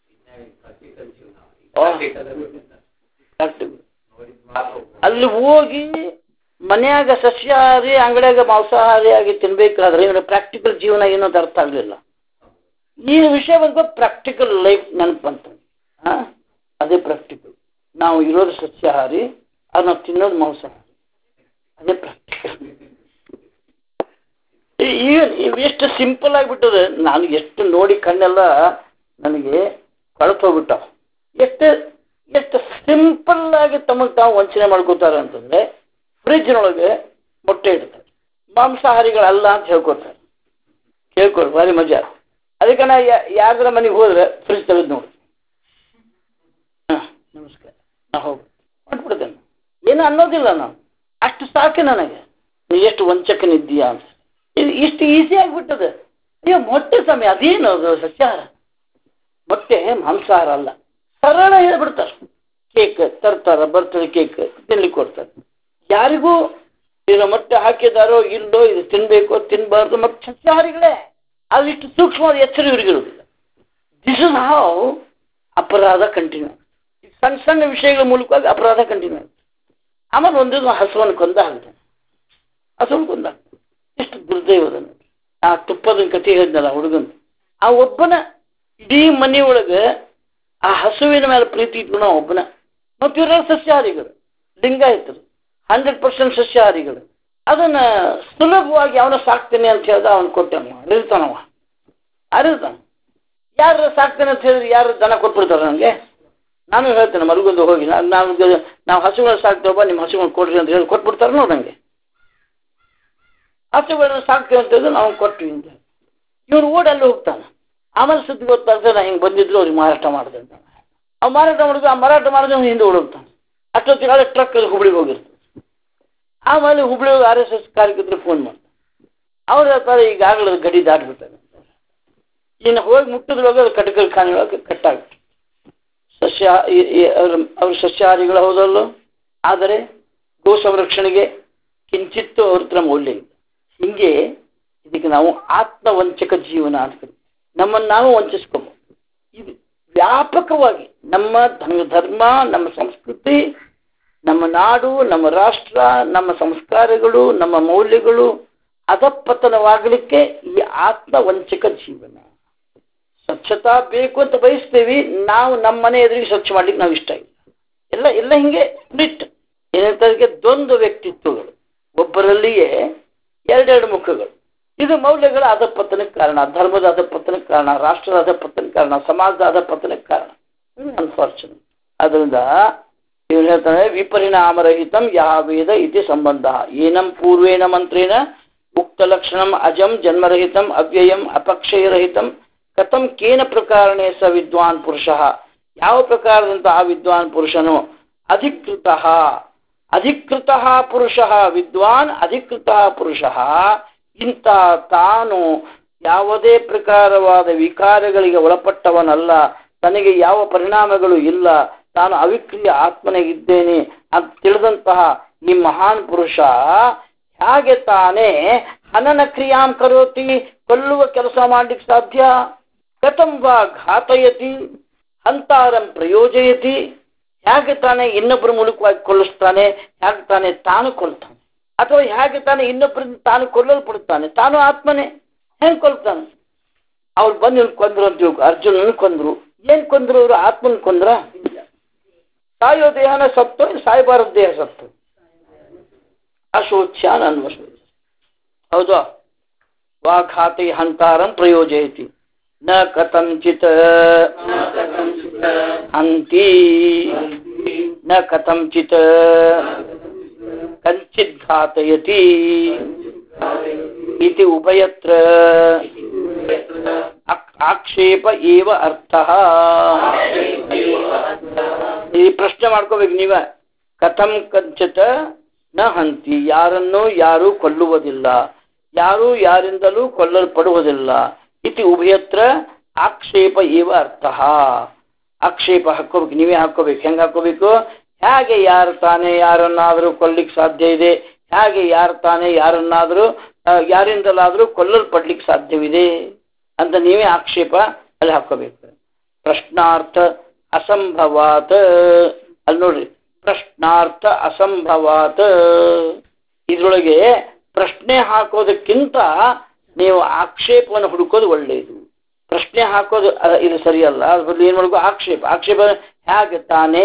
ಅಲ್ಲಿ ಹೋಗಿ ಮನ್ಯಾಗ ಸಸ್ಯಾಹಾರಿ ಅಂಗಡಿಯಾಗ ಮಾಂಸಾಹಾರಿ ಆಗಿ ತಿನ್ಬೇಕಾದ್ರೆ ಇವರ ಪ್ರಾಕ್ಟಿಕಲ್ ಜೀವನ ಏನೋದು ಅರ್ಥ ಆಗಲಿಲ್ಲ. ಈ ವಿಷಯ ಬಂದು ಪ್ರಾಕ್ಟಿಕಲ್ ಲೈಫ್ ನೆನಪು ಬಂತ. ಅದೇ ಪ್ರಾಕ್ಟಿಕಲ್. ನಾವು ಇರೋದು ಸಸ್ಯಾಹಾರಿ, ಅದು ನಾವು ತಿನ್ನೋದು ಮಾಂಸಾಹಾರಿ, ಅದೇ ಪ್ರಾಕ್ಟಿಕಲ್. ಎಷ್ಟು ಸಿಂಪಲ್ ಆಗಿಬಿಟ್ಟದೆ. ನಾನು ಎಷ್ಟು ನೋಡಿ ಕಣ್ಣೆಲ್ಲ ನನಗೆ ಕಳೆದೋಗ್ಬಿಟ್ಟ. ಎಷ್ಟು ಸಿಂಪಲ್ ಆಗಿ ತಮಗೆ ತಾವು ವಂಚನೆ ಮಾಡ್ಕೋತಾರೆ ಅಂತಂದ್ರೆ, ಫ್ರಿಜ್ನೊಳಗೆ ಮೊಟ್ಟೆ ಇಡ್ತಾರೆ, ಮಾಂಸಾಹಾರಿಗಳಲ್ಲ ಅಂತ ಹೇಳ್ಕೊಡ್ತಾರೆ. ಹೇಳ್ಕೊಡ್ರಿ, ಭಾರಿ ಮಜಾ. ಅದಕ್ಕೆ ನಾ ಯಾರ ಮನೆಗೆ ಹೋದ್ರೆ ಫ್ರಿಜ್ ತೆಗೆದು ನೋಡಿ, ನಮಸ್ಕಾರ, ನಾ ಹೋಗಿ ಕೊಟ್ಬಿಡ್ತೇನೆ, ಏನು ಅನ್ನೋದಿಲ್ಲ. ನಾನು ಅಷ್ಟು ಸಾಕೆ ನನಗೆ. ನೀ ಎಷ್ಟು ವಂಚಕನಿದ್ದೀಯಾ ಅಂತ. ಇಷ್ಟು ಈಸಿ ಆಗಿಬಿಟ್ಟದೆ. ನೀವು ಮೊಟ್ಟೆ ಸಮಯ ಅದೇನು ಅದು ಸಸ್ಯಾಹಾರ, ಮೊಟ್ಟೆ ಮಾಂಸಾಹಾರ ಅಲ್ಲ, ಸರಳ ಹೇಳ್ಬಿಡ್ತಾರೆ. ಕೇಕ್ ತರ್ತಾರ, ಬರ್ತದೆ ಕೇಕ್ ತಿನ್ಲಿಕ್ಕೆ ಕೊಡ್ತಾರೆ. ಯಾರಿಗೂ ಇದು ಮೊಟ್ಟೆ ಹಾಕಿದಾರೋ ಇಲ್ಲೋ, ಇದು ತಿನ್ಬೇಕು ತಿನ್ಬಾರ್ದು, ಮತ್ತೆ ಸಸ್ಯಾಹಾರಿಗಳೇ. ಅದು ಇಷ್ಟು ಸೂಕ್ಷ್ಮವಾದ ಎಚ್ಚರ ಇವರಿಗಿರುವುದಿಲ್ಲ. ದಿಸ್ ಇಸ್ ಹೌ ಅಪರಾಧ ಕಂಟಿನ್ಯೂ ಆಗುತ್ತೆ. ಸಣ್ಣ ಸಣ್ಣ ವಿಷಯಗಳ ಮೂಲಕವಾಗಿ ಅಪರಾಧ ಕಂಟಿನ್ಯೂ ಆಗುತ್ತೆ. ಆಮೇಲೆ ಒಂದಿನ ಹಸುವನ್ನು ಕೊಂದಾಗ್ತಾನೆ, ಹಸುವನ್ನು ಕೊಂದಾಗ್ತಾನೆ. ಎಷ್ಟು ದುರ್ದೈವದ ನೋಡಿ. ಆ ತುಪ್ಪದ ಕಥೆ ಹೇಳಿದ್ನಲ್ಲ ಹುಡುಗನ್, ಆ ಒಬ್ಬನ ಇಡೀ ಮನೆಯೊಳಗೆ ಆ ಹಸುವಿನ ಮೇಲೆ ಪ್ರೀತಿ ಇಟ್ಕೊಂಡು ನಾವು ಒಬ್ಬನ. ಮತ್ತು ಇವರೆಲ್ಲ ಸಸ್ಯಾಹಾರಿಗಳು, ಲಿಂಗಾಯತರು, 100% ಸಸ್ಯಾಹಾರಿಗಳು. ಅದನ್ನ ಸುಲಭವಾಗಿ ಅವನ ಸಾಕ್ತೇನೆ ಅಂತ ಹೇಳ್ದ, ಅವನು ಕೊಟ್ಟೆ ಅರಿತಾನವ, ಅರಿತಾನ. ಯಾರು ಸಾಕ್ತೇನೆ ಅಂತ ಹೇಳಿದ್ರೆ ಯಾರು ದನ ಕೊಟ್ಬಿಡ್ತಾರೆ ನನಗೆ? ನಾನು ಹೇಳ್ತೇನೆ ಮಲಗೊಂದು ಹೋಗಿ, ನಾವು ಹಸುಗಳನ್ನ ಸಾಕ್ತೇವಪ್ಪ, ನಿಮ್ಮ ಹಸುಗಳನ್ನ ಕೊಡ್ರಿ ಅಂತ ಹೇಳಿ ಕೊಟ್ಬಿಡ್ತಾರೆ ನೋಡಿ ನನಗೆ. ಹಸುಗಳನ್ನ ಸಾಕ್ತೇವೆ ಅಂತ ಹೇಳಿದ್ರೆ ನಾವು ಕೊಟ್ವಿ ಅಂತ ಇವನು ಓಡಿ ಅಲ್ಲಿ ಹೋಗ್ತಾನೆ. ಆಮೇಲೆ ಸುದ್ದಿ ಗೊತ್ತಾಗ್ತದೆ, ನಾ ಹಿಂಗೆ ಬಂದಿದ್ರು ಅವ್ರಿಗೆ ಮಾರಾಟ ಮಾಡಿದೆ ಅಂತ. ಅವ್ನು ಮಾರಾಟ ಮಾಡಿದ್ರು, ಆ ಮಾರಾಟ ಮಾಡಿದ್ರೆ ಅವ್ನು ಹಿಂದೆ ಓಡೋಗ್ತಾನೆ. ಅಷ್ಟೊತ್ತಿಗಾಳೆ ಟ್ರಕ್ ಹುಬ್ಳಿಗೆ ಹೋಗಿರ್ತಾನೆ. ಆಮೇಲೆ ಹುಬ್ಳಿ RSS ಕಾರ್ಯಕರ್ತರು ಫೋನ್ ಮಾಡ್ತಾರೆ. ಅವ್ರು ಹೇಳ್ತಾರೆ ಈಗಾಗಲೇ ಗಡಿ ದಾಟ್ಬಿಡ್ತಾರೆ. ಇನ್ನು ಹೋಗಿ ಮುಟ್ಟಿದ್ರೊಳಗೆ ಅದು ಕಟಕಲ್ ಖಾನೆಯೊಳಗೆ ಕಟ್ಟಾಗ್ಬಿಟ್ಟು ಅವ್ರ ಸಸ್ಯಾಹಾರಿಗಳು ಹೌದಲ್ಲೋ. ಆದರೆ ಗೋ ಸಂರಕ್ಷಣೆಗೆ ಕಿಂಚಿತ್ತು ಅವ್ರ ಹತ್ರ ಮೌಲ್ಯ ಇಲ್ಲ. ಹಿಂಗೆ ಇದಕ್ಕೆ ನಾವು ಆತ್ಮವಂಚಕ ಜೀವನ ಅಂತ ನಮ್ಮನ್ನು ನಾವು ವಂಚಿಸ್ಕೋಬಹುದು. ಇದು ವ್ಯಾಪಕವಾಗಿ ನಮ್ಮ ಧರ್ಮ, ನಮ್ಮ ಸಂಸ್ಕೃತಿ, ನಮ್ಮ ನಾಡು, ನಮ್ಮ ರಾಷ್ಟ್ರ, ನಮ್ಮ ಸಂಸ್ಕಾರಗಳು, ನಮ್ಮ ಮೌಲ್ಯಗಳು ಅಧಪತನವಾಗಲಿಕ್ಕೆ ಈ ಆತ್ಮವಂಚಕ ಜೀವನ. ಸ್ವಚ್ಛತಾ ಬೇಕು ಅಂತ ಬಯಸ್ತೇವೆ ನಾವು, ನಮ್ಮ ಮನೆ ಎದುರಿಗೆ ಸ್ವಚ್ಛ ಮಾಡ್ಲಿಕ್ಕೆ ನಾವು ಇಷ್ಟ ಇಲ್ಲ. ಎಲ್ಲ ಎಲ್ಲ ಹಿಂಗೆ ಸ್ಪ್ಲಿಟ್. ಏನಂತಂದ್ರೆ ದ್ವಂದ್ವ ವ್ಯಕ್ತಿತ್ವಗಳು, ಒಬ್ಬರಲ್ಲಿಯೇ ಎರಡೆರಡು ಮುಖಗಳು. ಇದು ಮೌಲ್ಯಗಳ ಅಧಪತನಕ್ಕೆ ಕಾರಣ, ಧರ್ಮದ ಅಧಪತನಕ್ಕೆ ಕಾರಣ, ರಾಷ್ಟ್ರದ ಅಧಪತನಕ್ಕೆ ಕಾರಣ, ಸಮಾಜದ ಅಧಪತನಕ್ಕೆ ಕಾರಣ. ಅನ್ಫಾರ್ಚುನೇಟ್. ಅದರಿಂದ ಇವ್ರು ಹೇಳ್ತಾರೆ ವಿಪರಿಣಾಮರಹಿತಂ ಯಾ ವೇದ ಇತಿ ಸಂಬಂಧ ಏನಂ ಪೂರ್ವೇಣ ಮಂತ್ರೇಣ ಉಕ್ತ ಲಕ್ಷಣಂ ಅಜಂ ಜನ್ಮರಹಿತಂ ಅವ್ಯಯಂ ಅಪಕ್ಷಯರಹಿತಂ ಕಥಂ ಕೇನ ಪ್ರಕಾರणे ಸ ವಿದ್ವಾನ್ ಪುರುಷಃ. ಯಾವ ಪ್ರಕಾರದಂತ ಆ ವಿದ್ವಾನ್ ಪುರುಷನು ಅಧಿಕೃತ ಪುರುಷಃ, ವಿದ್ವಾನ್ ಅಧಿಕೃತ ಪುರುಷಃ, ಇಂಥ ತಾನು ಯಾವುದೇ ಪ್ರಕಾರವಾದ ವಿಕಾರಗಳಿಗೆ ಒಳಪಟ್ಟವನಲ್ಲ, ತನಗೆ ಯಾವ ಪರಿಣಾಮಗಳು ಇಲ್ಲ, ತಾನು ಅವಿಕ್ರಿಯ ಆತ್ಮನಾಗಿದ್ದೇನೆ ಅಂತ ತಿಳಿದಂತಹ ಈ ಮಹಾನ್ ಪುರುಷ ಹೇಗೆ ತಾನೇ ಹನನ ಕ್ರಿಯಾಂ ಕರೋತಿ, ಕೊಲ್ಲುವ ಕೆಲಸ ಮಾಡ್ಲಿಕ್ಕೆ ಸಾಧ್ಯ? ಕಥಂ ವಾ ಘಾತಯತಿ ಹಂತಾರಂ ಪ್ರಯೋಜಯತಿ, ಹೇಗೆ ತಾನೇ ಇನ್ನೊಬ್ಬರ ಮೂಲಕವಾಗಿ ಕೊಲ್ಲಿಸ್ತಾನೆ, ಹೇಗೆ ತಾನೇ ತಾನು ಕೊಲ್ತಾನೆ, ಅಥವಾ ಹೇಗೆ ತಾನೇ ಇನ್ನೊಬ್ಬರಿಂದ ತಾನು ಕೊಲ್ಲಲ್ಪಡುತ್ತಾನೆ, ತಾನು ಆತ್ಮನೇ ಹೆಂಗೆ ಕೊಲ್ತಾನೆ? ಅವ್ರು ಬಂದು ಕೊಂದ್ರು ಅಂತ ಅರ್ಜುನನ್ ಕೊಂದ್ರು. ಏನ್ ಕೊಂದ್ರು ಅವರು? ಆತ್ಮನ್ ಕೊಂದ್ರ? ಸಾಯೋ ದೇಹನ ಸತ್ತು, ಸಾಯಬಾರದು ದೇಹ ಸತ್ತು. ಅಶೋಚ್ಯ ಅನ್ವಶ. ಹೌದಾ? ವಾಘಾತಿ ಹಂತಾರಂ ಪ್ರಯೋಜಯತಿ ನ ಕಥಂಚಿತ್ ಹಂತಿ ನ ಕಥಂಚಿತ್ ಕಂಚಿತ್ ಘಾತಯತಿ ಇತಿ ಉಭಯತ್ರ ಆಕ್ಷೇಪ ಏವ ಅರ್ಥಃ. ಈ ಪ್ರಶ್ನೆ ಮಾಡ್ಕೋಬೇಕು ನೀವ. ಕಥಂ ಕಂಚಿತ್ ನ ಹಂತಿ, ಯಾರನ್ನು ಯಾರು ಕೊಲ್ಲುವುದಿಲ್ಲ, ಯಾರು ಯಾರಿಂದಲೂ ಕೊಲ್ಲಲ್ಪಡುವುದಿಲ್ಲ. ಇತಿ ಉಭಯತ್ರ ಆಕ್ಷೇಪ ಏವ ಅರ್ಥಃ. ಆಕ್ಷೇಪ ಹಾಕೋಬೇಕು, ನೀವೇ ಹಾಕೋಬೇಕು. ಹೆಂಗೆ ಹಾಕೋಬೇಕು? ಹೇಗೆ ಯಾರು ತಾನೇ ಯಾರನ್ನಾದರೂ ಕೊಲ್ಲಿಕ್ಕೆ ಸಾಧ್ಯ ಇದೆ, ಹೇಗೆ ಯಾರು ತಾನೇ ಯಾರನ್ನಾದರೂ ಯಾರಿಂದಲಾದರೂ ಕೊಲ್ಲಲ್ಪಡ್ಲಿಕ್ಕೆ ಸಾಧ್ಯವಿದೆ ಅಂತ ನೀವೇ ಆಕ್ಷೇಪ ಅಲ್ಲಿ ಹಾಕೋಬೇಕು. ಪ್ರಶ್ನಾರ್ಥ ಅಸಂಭವಾತ್, ಅಲ್ಲಿ ನೋಡ್ರಿ, ಪ್ರಶ್ನಾರ್ಥ ಅಸಂಭವಾತ್. ಇದ್ರೊಳಗೆ ಪ್ರಶ್ನೆ ಹಾಕೋದಕ್ಕಿಂತ ನೀವು ಆಕ್ಷೇಪವನ್ನು ಹುಡುಕೋದು ಒಳ್ಳೆಯದು. ಪ್ರಶ್ನೆ ಹಾಕೋದು ಇದು ಸರಿಯಲ್ಲ, ಅದ್ರ ಬದಲು ಏನ್ ಮಾಡ್ಕೋ ಆಕ್ಷೇಪ. ಆಕ್ಷೇಪ ಹೇಗೆ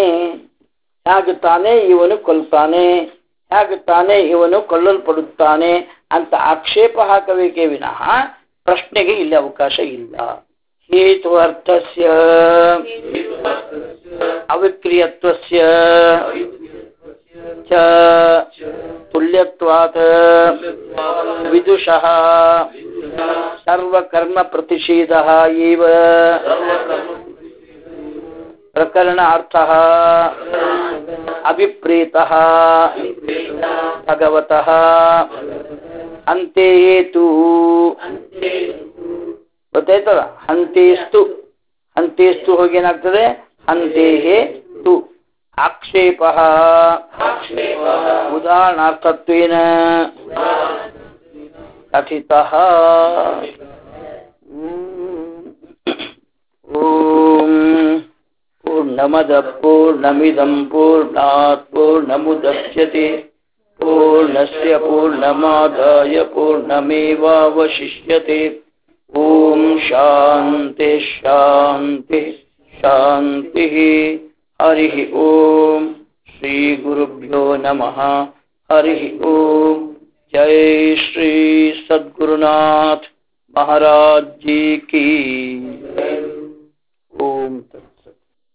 ತಾನೇ ಇವನು ಕೊಲ್ತಾನೆ, ಹೇಗೆ ತಾನೇ ಇವನು ಕೊಲ್ಲಲ್ಪಡುತ್ತಾನೆ ಅಂತ ಆಕ್ಷೇಪ ಹಾಕಬೇಕೇ ವಿನಃ ಪ್ರಶ್ನೆಗೆ ಇಲ್ಲಿ ಅವಕಾಶ ಇಲ್ಲ. ಹೇತು ಅರ್ಥಸ್ಯ ಅವಿಕ್ರಿಯತ್ವಸ್ಯ ಚ ತುಲ್ಯತ್ವಾತ್ ವಿದುಷಃ ಸರ್ವಕರ್ಮ ಪ್ರತಿಷೇಧಃ ಏವ ಪ್ರಕರಣಾರ್ಥಃ ಅಭಿಪ್ರೇತಃ ಭಗವತಃ ಅಂತೆಯೇತು. ಗೊತ್ತಾಯ್ತದ? ಹಂತೇಸ್ತು ಹೋಗಿ ಏನಾಗ್ತದೆ? ಹಂತೇಹೇ ತು ಆಕ್ಷೇಪಃ ಉದಾಹರಣಾರ್ಥತ್ವೇನ ಕಥಿತಃ. ಓಂ ಪೂರ್ಣಮದ ಪೂರ್ಣಮಿದಂ ಪೂರ್ಣಾತ್ ಪೂರ್ಣಮುದಚ್ಯತೆ ಪೂರ್ಣಸ್ಯ ಪೂರ್ಣಮಾದಾಯ ಪೂರ್ಣಮೇವಾವಶಿಷ್ಯತೆ. ಓಂ ಶಾಂತಿ ಶಾಂತಿ ಶಾಂತಿ. ಹರಿ ಓಂ ಶ್ರೀ ಗುರುಭ್ಯೋ ನಮಃ. ಹರಿ ಓಂ. ಜೈ ಶ್ರೀ ಸದ್ಗುರುನಾಥ ಮಹಾರಾಜ್ ಜಿ ಕಿ. ಓಂ.